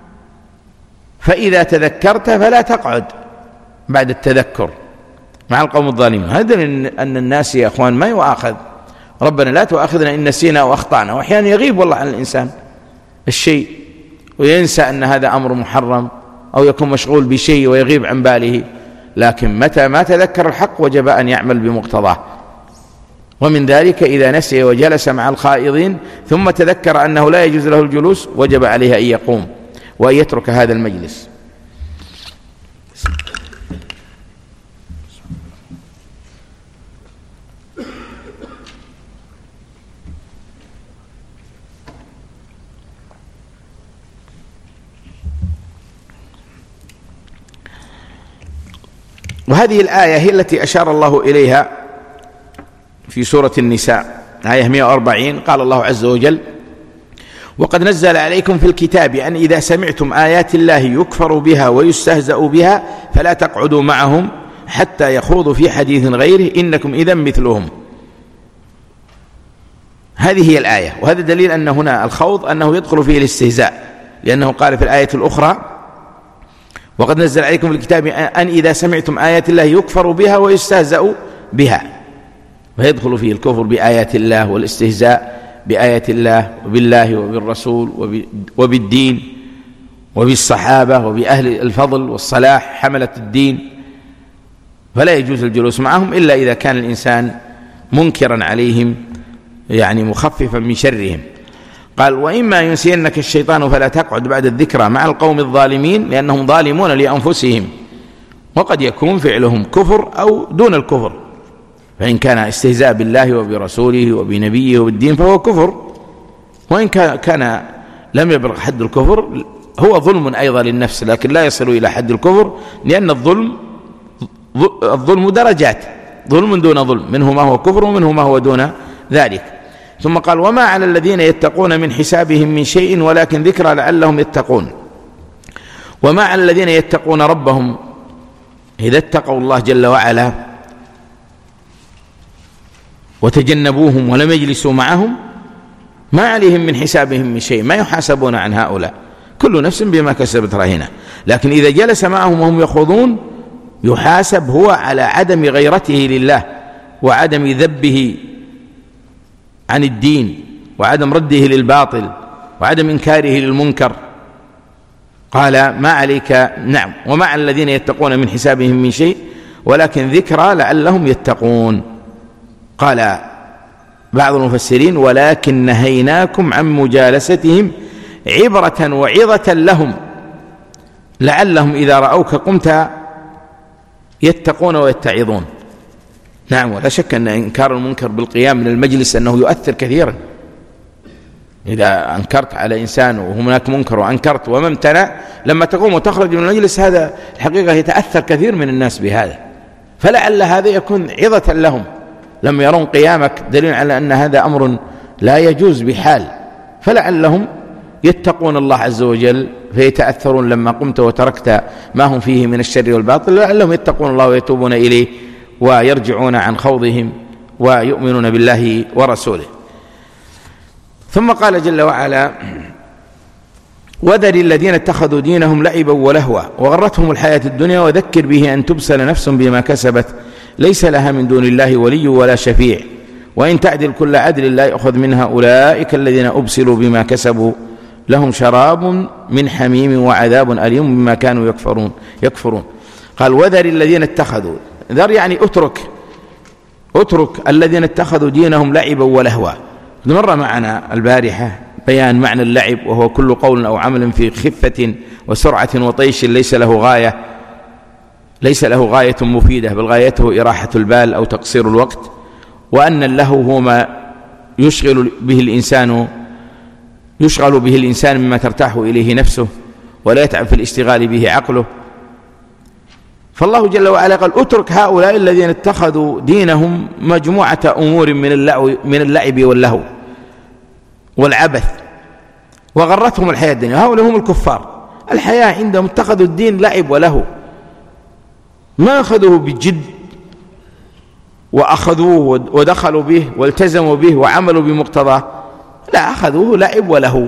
فإذا تذكرت فلا تقعد بعد التذكر مع القوم الظالمين. هذا أن الناس يا أخوان ما يؤاخذ، ربنا لا تؤاخذنا إن نسينا وأخطأنا، وأحيانا يغيب والله عن الإنسان الشيء وينسى أن هذا أمر محرم أو يكون مشغول بشيء ويغيب عن باله، لكن متى ما تذكر الحق وجب أن يعمل بمقتضاه. ومن ذلك إذا نسي وجلس مع الخائضين ثم تذكر أنه لا يجوز له الجلوس وجب عليه أن يقوم وأن يترك هذا المجلس. وهذه الآية هي التي أشار الله إليها في سورة النساء آية مئة وأربعين. قال الله عز وجل: وقد نزل عليكم في الكتاب أن إذا سمعتم آيات الله يكفر بها ويستهزأ بها فلا تقعدوا معهم حتى يخوضوا في حديث غيره إنكم إذا مثلهم. هذه هي الآية، وهذا دليل أن هنا الخوض أنه يدخل فيه الاستهزاء، لأنه قال في الآية الأخرى: وقد نزل عليكم في الكتاب أن إذا سمعتم آيات الله يكفر بها ويستهزأ بها، فيدخل فيه الكفر بآيات الله والاستهزاء بآيات الله وبالله وبالرسول وبالدين وبالصحابة وبأهل الفضل والصلاح حملة الدين، فلا يجوز الجلوس معهم إلا إذا كان الإنسان منكرا عليهم يعني مخففا من شرهم. قال وإما ينسينك الشيطان فلا تقعد بعد الذكرى مع القوم الظالمين لأنهم ظالمون لأنفسهم، وقد يكون فعلهم كفر أو دون الكفر، فإن كان استهزاء بالله وبرسوله وبنبيه وبالدين فهو كفر، وإن كان لم يبلغ حد الكفر هو ظلم أيضا للنفس لكن لا يصل إلى حد الكفر، لأن الظلم الظلم درجات، ظلم دون ظلم، منه ما هو كفر ومنه ما هو دون ذلك. ثم قال وما على الذين يتقون من حسابهم من شيء ولكن ذكرى لعلهم يتقون. وما على الذين يتقون ربهم إذا اتقوا الله جل وعلا وتجنبوهم ولم يجلسوا معهم ما عليهم من حسابهم من شيء، ما يحاسبون عن هؤلاء، كل نفس بما كسبت رهينة. لكن إذا جلس معهم وهم يخوضون يحاسب هو على عدم غيرته لله وعدم ذبه عن الدين وعدم رده للباطل وعدم إنكاره للمنكر. قال ما عليك نعم وما على الذين يتقون من حسابهم من شيء ولكن ذكرى لعلهم يتقون. قال بعض المفسرين ولكن نهيناكم عن مجالستهم عبرة وعظة لهم لعلهم إذا رأوك قمت يتقون ويتعظون. نعم ولا شك أن إنكار المنكر بالقيام من المجلس أنه يؤثر كثيرا، إذا أنكرت على إنسان وهناك منكر وأنكرت وما امتنع لما تقوم وتخرج من المجلس هذا الحقيقة يتأثر كثير من الناس بهذا، فلعل هذا يكون عظة لهم لم يرون قيامك دليل على أن هذا أمر لا يجوز بحال، فلعلهم يتقون الله عز وجل فيتأثرون لما قمت وتركت ما هم فيه من الشر والباطل، لعلهم يتقون الله ويتوبون إليه ويرجعون عن خوضهم ويؤمنون بالله ورسوله. ثم قال جل وعلا وذر الذين اتخذوا دينهم لعبا ولهوا وغرتهم الحياة الدنيا وذكر به أن تبسل نفس بما كسبت ليس لها من دون الله ولي ولا شفيع وإن تعدل كل عدل لا يأخذ منها أولئك الذين أبسلوا بما كسبوا لهم شراب من حميم وعذاب أليم بما كانوا يكفرون يكفرون. قال وذر الذين اتخذوا، ذر يعني اترك اترك الذين اتخذوا دينهم لعبا ولهوا. مر معنا البارحة بيان معنى اللعب وهو كل قول أو عمل في خفة وسرعة وطيش ليس له غاية ليس له غاية مفيدة بل غايته إراحة البال أو تقصير الوقت، وأن اللهو هو ما يشغل به الإنسان يشغل به الإنسان مما ترتاح إليه نفسه ولا يتعب في الاشتغال به عقله. فالله جل وعلا قال اترك هؤلاء الذين اتخذوا دينهم مجموعة أمور من اللعب, من اللعب واللهو والعبث وغرتهم الحياة الدنيا، هؤلاء هم الكفار. الحياة عندهم اتخذوا الدين لعب ولهو، ما أخذوه بجد وأخذوه ودخلوا به والتزموا به وعملوا بمقتضاه، لا، أخذوه لعب ولهو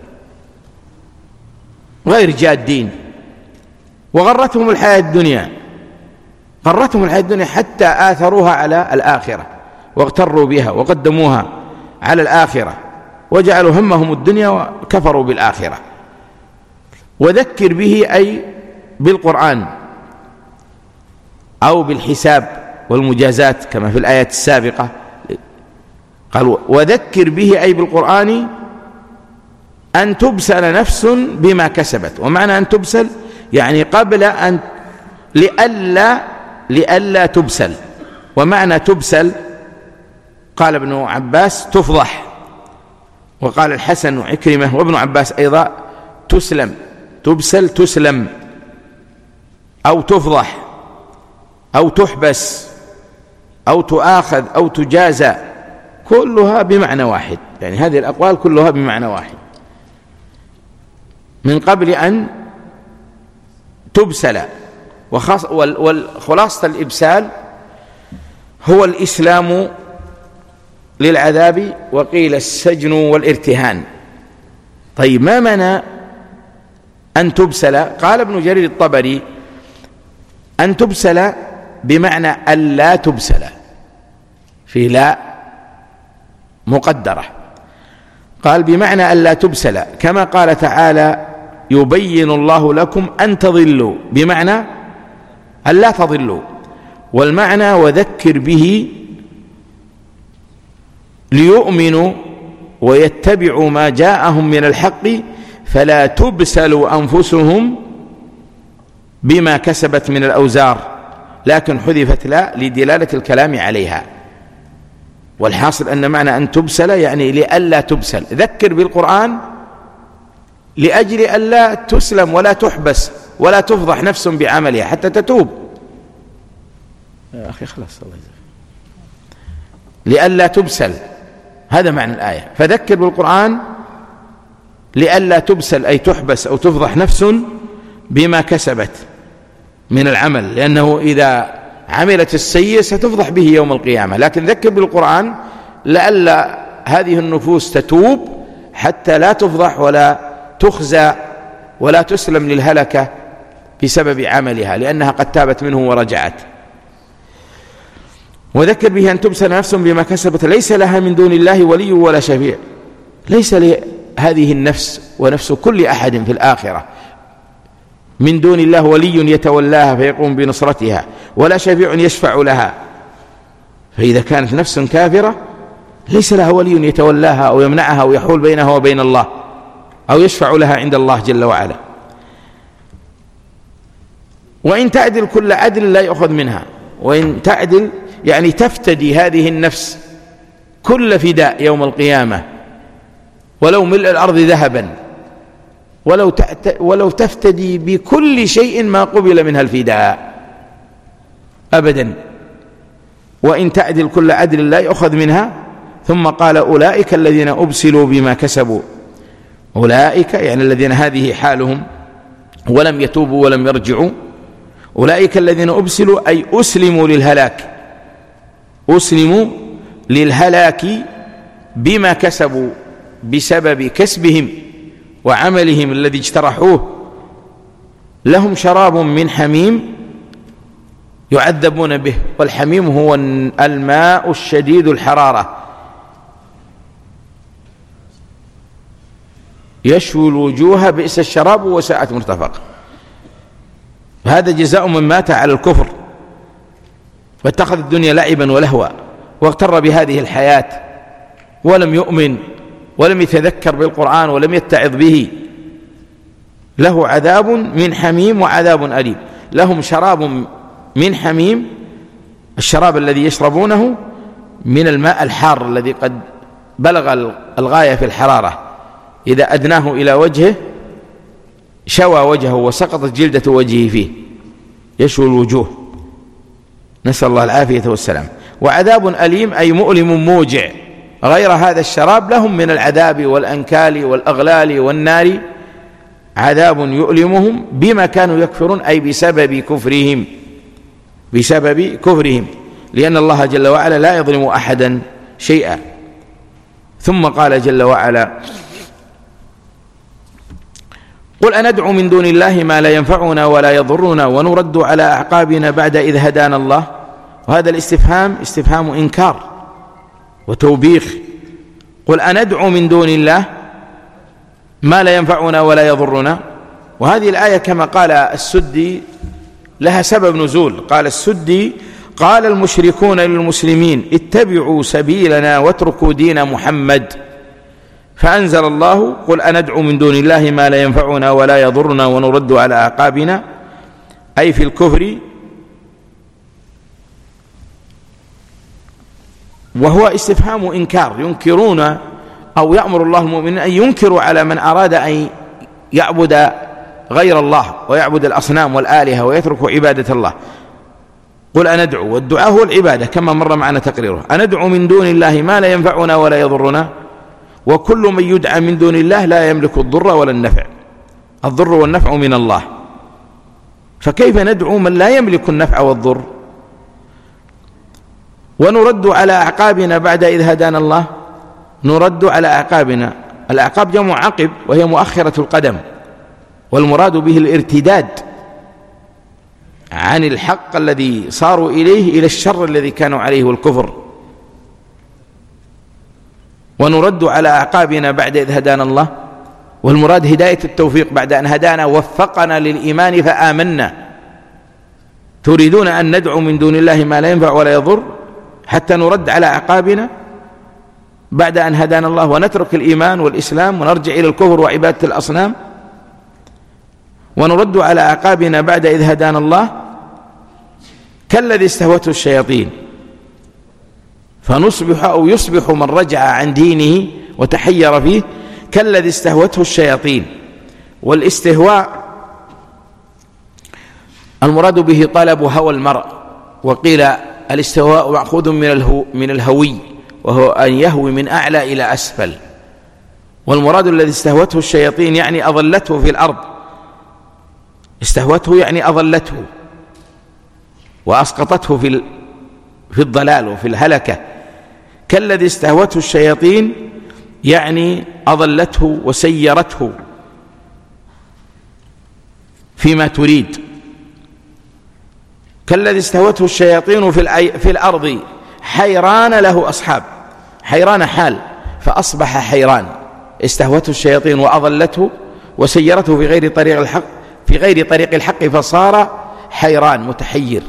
غير جادين. وغرتهم الحياة الدنيا غرتهم الحياة الدنيا حتى آثروها على الآخرة واغتروا بها وقدموها على الآخرة وجعلوا همهم الدنيا وكفروا بالآخرة. وذكر به أي بالقرآن أو بالحساب والمجازات كما في الآيات السابقة. قالوا وذكر به أي بالقرآن أن تبسل نفس بما كسبت. ومعنى أن تبسل يعني قبل أن لئلا لئلا تبسل. ومعنى تبسل قال ابن عباس تفضح، وقال الحسن وعكرمة وابن عباس أيضا تسلم، تبسل تسلم أو تفضح أو تحبس أو تؤاخذ أو تجازى، كلها بمعنى واحد، يعني هذه الأقوال كلها بمعنى واحد من قبل أن تبسل. والخلاصة الإبسال هو الإسلام للعذاب وقيل السجن والارتهان. طيب ما معنى أن تبسل. قال ابن جرير الطبري أن تبسل بمعنى أن لا تبسل، في لا مقدرة. قال بمعنى أن لا تبسل، كما قال تعالى يبين الله لكم أن تضلوا، بمعنى أن لا تضلوا. والمعنى وذكر به ليؤمنوا ويتبعوا ما جاءهم من الحق فلا تبسل أنفسهم بما كسبت من الأوزار، لكن حذفت لا لدلالة الكلام عليها. والحاصل أن معنى أن تبسل يعني لألا تبسل. ذكر بالقرآن لأجل ألا تسلم ولا تحبس ولا تفضح نفس بعملها حتى تتوب. يا أخي خلاص الله يجزاك. لألا تبسل، هذا معنى الآية. فذكر بالقرآن لألا تبسل أي تحبس أو تفضح نفس بما كسبت من العمل، لأنه إذا عملت السيء ستفضح به يوم القيامة. لكن ذكر بالقرآن لألا هذه النفوس تتوب حتى لا تفضح ولا تخزى ولا تسلم للهلكة بسبب عملها، لأنها قد تابت منه ورجعت. وذكر به أن تبسل نفس بما كسبت ليس لها من دون الله ولي ولا شفيع. ليس لهذه النفس ونفس كل أحد في الآخرة من دون الله ولي يتولاها فيقوم بنصرتها، ولا شفيع يشفع لها. فإذا كانت نفس كافرة ليس لها ولي يتولاها أو يمنعها أو يحول بينها وبين الله أو يشفع لها عند الله جل وعلا. وإن تعدل كل عدل لا يأخذ منها. وإن تعدل يعني تفتدي هذه النفس كل فداء يوم القيامة، ولو ملء الأرض ذهبا، ولو ولو تفتدي بكل شيء ما قبل منها الفداء أبدا. وإن تعدل كل عدل لا يأخذ منها. ثم قال أولئك الذين أبسلوا بما كسبوا. أولئك يعني الذين هذه حالهم ولم يتوبوا ولم يرجعوا. أولئك الذين أبسلوا أي أسلموا للهلاك، أسلموا للهلاك بما كسبوا بسبب كسبهم وعملهم الذي اجترحوه. لهم شراب من حميم يعذبون به. والحميم هو الماء الشديد الحرارة يشوي الوجوه بئس الشراب وساءت مرتفق. هذا جزاء من مات على الكفر واتخذ الدنيا لعبا ولهوا واغتر بهذه الحياة ولم يؤمن ولم يتذكر بالقرآن ولم يتعظ به. له عذاب من حميم وعذاب أليم. لهم شراب من حميم، الشراب الذي يشربونه من الماء الحار الذي قد بلغ الغاية في الحرارة، إذا أدناه إلى وجهه شوى وجهه وسقطت جلدة وجهه فيه، يشوي الوجوه، نسأل الله العافية والسلام. وعذاب أليم أي مؤلم موجع. غير هذا الشراب لهم من العذاب والأنكال والأغلال والنار عذاب يؤلمهم بما كانوا يكفرون، أي بسبب كفرهم، بسبب كفرهم، لأن الله جل وعلا لا يظلم أحدا شيئا. ثم قال جل وعلا قل أندعو من دون الله ما لا ينفعنا ولا يضرنا ونرد على أعقابنا بعد إذ هدانا الله. وهذا الاستفهام استفهام إنكار وتوبيخ. قل أندعو من دون الله ما لا ينفعنا ولا يضرنا. وهذه الآية كما قال السدي لها سبب نزول. قال السدي قال المشركون للمسلمين اتبعوا سبيلنا واتركوا دين محمد، فأنزل الله قل أندعو من دون الله ما لا ينفعنا ولا يضرنا ونرد على أعقابنا، أي في الكفر. وهو استفهام إنكار، ينكرون أو يأمر الله المؤمنين أن ينكروا على من أراد أن يعبد غير الله ويعبد الأصنام والآلهة ويترك عبادة الله. قل أندعو، والدعاء هو العبادة كما مر معنا تقريره. أندعو من دون الله ما لا ينفعنا ولا يضرنا، وكل من يدعى من دون الله لا يملك الضر ولا النفع. الضر والنفع من الله، فكيف ندعو من لا يملك النفع والضر؟ ونرد على أعقابنا بعد إذ هدانا الله. نرد على أعقابنا، الأعقاب جمع عقب وهي مؤخرة القدم، والمراد به الارتداد عن الحق الذي صاروا إليه إلى الشر الذي كانوا عليه والكفر. ونرد على أعقابنا بعد إذ هدانا الله، والمراد هداية التوفيق، بعد أن هدانا وفقنا للإيمان فآمنا. تريدون أن ندعو من دون الله ما لا ينفع ولا يضر حتى نرد على أعقابنا بعد أن هدانا الله ونترك الإيمان والإسلام ونرجع إلى الكفر وعبادة الأصنام؟ ونرد على أعقابنا بعد إذ هدانا الله كالذي استهوته الشياطين فنصبح أو يصبح من رجع عن دينه وتحير فيه كالذي استهوته الشياطين. والاستهواء المراد به طلب هوى المرء، وقيل الاستهواء مأخوذ من الهو من الهوي وهو أن يهوي من أعلى إلى أسفل. والمراد الذي استهوته الشياطين يعني أضلته في الأرض. استهوته يعني أضلته وأسقطته في في الضلال وفي الهلكة. كالذي استهوته الشياطين يعني أضلته وسيرته فيما تريد. كالذي استهوته الشياطين في في الأرض حيران له أصحاب، حيران حال فأصبح حيران، استهوته الشياطين وأضلته وسيرته في غير طريق الحق في غير طريق الحق فصار حيران متحير.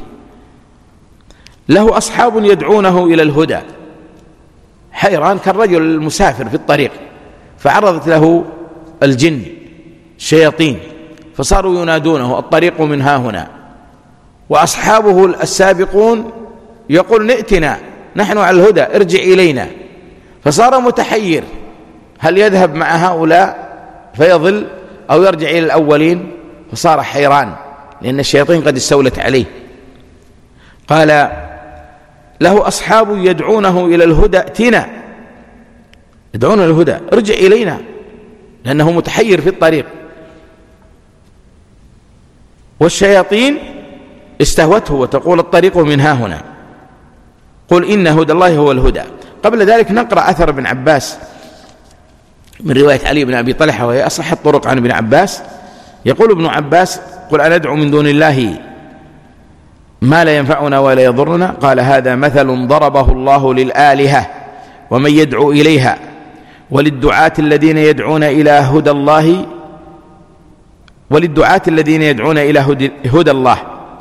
له أصحاب يدعونه إلى الهدى، حيران كالرجل المسافر في الطريق فعرضت له الجن الشياطين فصاروا ينادونه الطريق من ها هنا، وأصحابه السابقون يقول ائتنا نحن على الهدى ارجع إلينا، فصار متحير هل يذهب مع هؤلاء فيضل أو يرجع إلى الأولين، فصار حيران لأن الشياطين قد استولت عليه. قال له أصحاب يدعونه إلى الهدى ائتنا، يدعون إلى الهدى ارجع إلينا، لأنه متحير في الطريق. والشياطين استهوته وتقول الطريق من ها هنا، قل إن هدى الله هو الهدى. قبل ذلك نقرأ أثر ابن عباس من رواية علي بن أبي طلحة وهي أصح الطرق عن ابن عباس. يقول ابن عباس قل أندعو من دون الله ما لا ينفعنا ولا يضرنا؟ قال هذا مثل ضربه الله للآلهة ومن يدعو إليها وللدعاة الذين يدعون إلى هدى الله وللدعاة الذين يدعون إلى هدى, هدى الله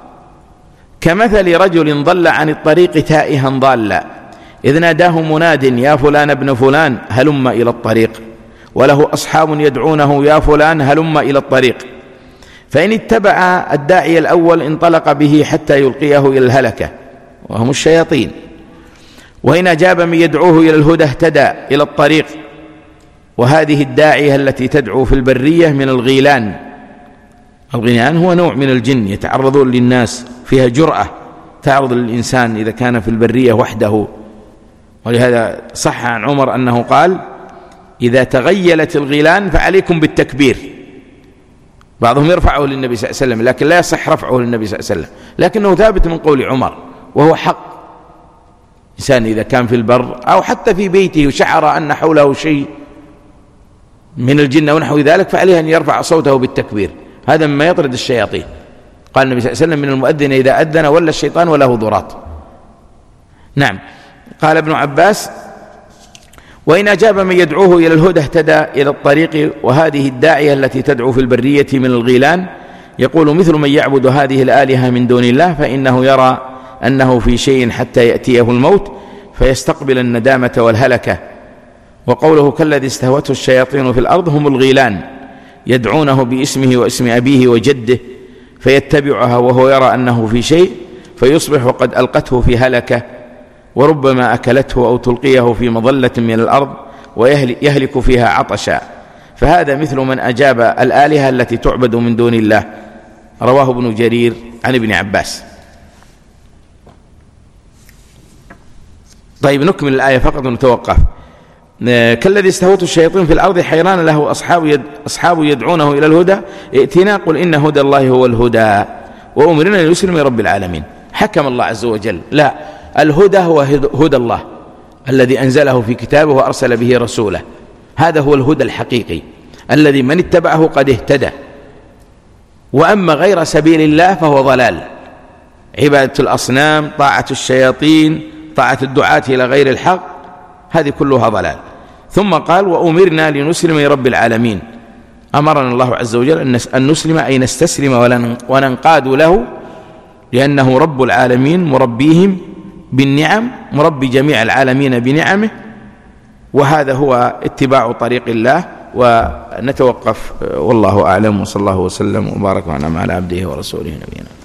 كمثل رجل ضل عن الطريق تائها ضالا إذ ناداه مناد يا فلان ابن فلان هلم إلى الطريق، وله أصحاب يدعونه يا فلان هلم إلى الطريق، فإن اتبع الداعي الأول انطلق به حتى يلقيه إلى الهلكة وهم الشياطين، وإن أجاب من يدعوه إلى الهدى اهتدى إلى الطريق. وهذه الداعية التي تدعو في البرية من الغيلان. الغيلان هو نوع من الجن يتعرضون للناس، فيها جرأة تعرض للإنسان إذا كان في البرية وحده. ولهذا صح عن عمر أنه قال إذا تغيلت الغيلان فعليكم بالتكبير. بعضهم يرفعه للنبي صلى الله عليه وسلم لكن لا يصح رفعه للنبي صلى الله عليه وسلم، لكنه ثابت من قول عمر وهو حق. إنسان إذا كان في البر أو حتى في بيته وشعر أن حوله شيء من الجن ونحو ذلك فعليه أن يرفع صوته بالتكبير، هذا مما يطرد الشياطين. قال النبي صلى الله عليه وسلم من المؤذن إذا أذن ولا الشيطان وله ضراط. نعم. قال ابن عباس وإن أجاب من يدعوه إلى الهدى اهتدى إلى الطريق. وهذه الداعية التي تدعو في البرية من الغيلان يقول مثل من يعبد هذه الآلهة من دون الله فإنه يرى أنه في شيء حتى يأتيه الموت فيستقبل الندامة والهلكة. وقوله كالذي استهوته الشياطين في الأرض هم الغيلان يدعونه باسمه واسم أبيه وجده فيتبعها وهو يرى أنه في شيء فيصبح قد ألقته في هلكة وربما أكلته أو تلقيه في مظلة من الأرض ويهلك فيها عطشا. فهذا مثل من أجاب الآلهة التي تعبد من دون الله. رواه ابن جرير عن ابن عباس. طيب نكمل الآية فقط ونتوقف. كالذي استهوته الشياطين في الأرض حيران له أصحاب, يد أصحاب يدعونه إلى الهدى ائتنا قل إن هدى الله هو الهدى وأمرنا لنسلم لرب العالمين. حكم الله عز وجل لا، الهدى هو هدى الله الذي أنزله في كتابه وأرسل به رسوله، هذا هو الهدى الحقيقي الذي من اتبعه قد اهتدى وأما غير سبيل الله فهو ضلال، عبادة الأصنام، طاعة الشياطين، طاعة الدعاة إلى غير الحق، هذه كلها ضلال. ثم قال وأمرنا لنسلم لرب العالمين، أمرنا الله عز وجل أن نسلم أي نستسلم وننقاد له، لأنه رب العالمين مربيهم بالنعم، مربي جميع العالمين بنعمه، وهذا هو اتباع طريق الله. ونتوقف والله أعلم، وصلى الله وسلم وبارك وأنعم على عبده ورسوله نبينا.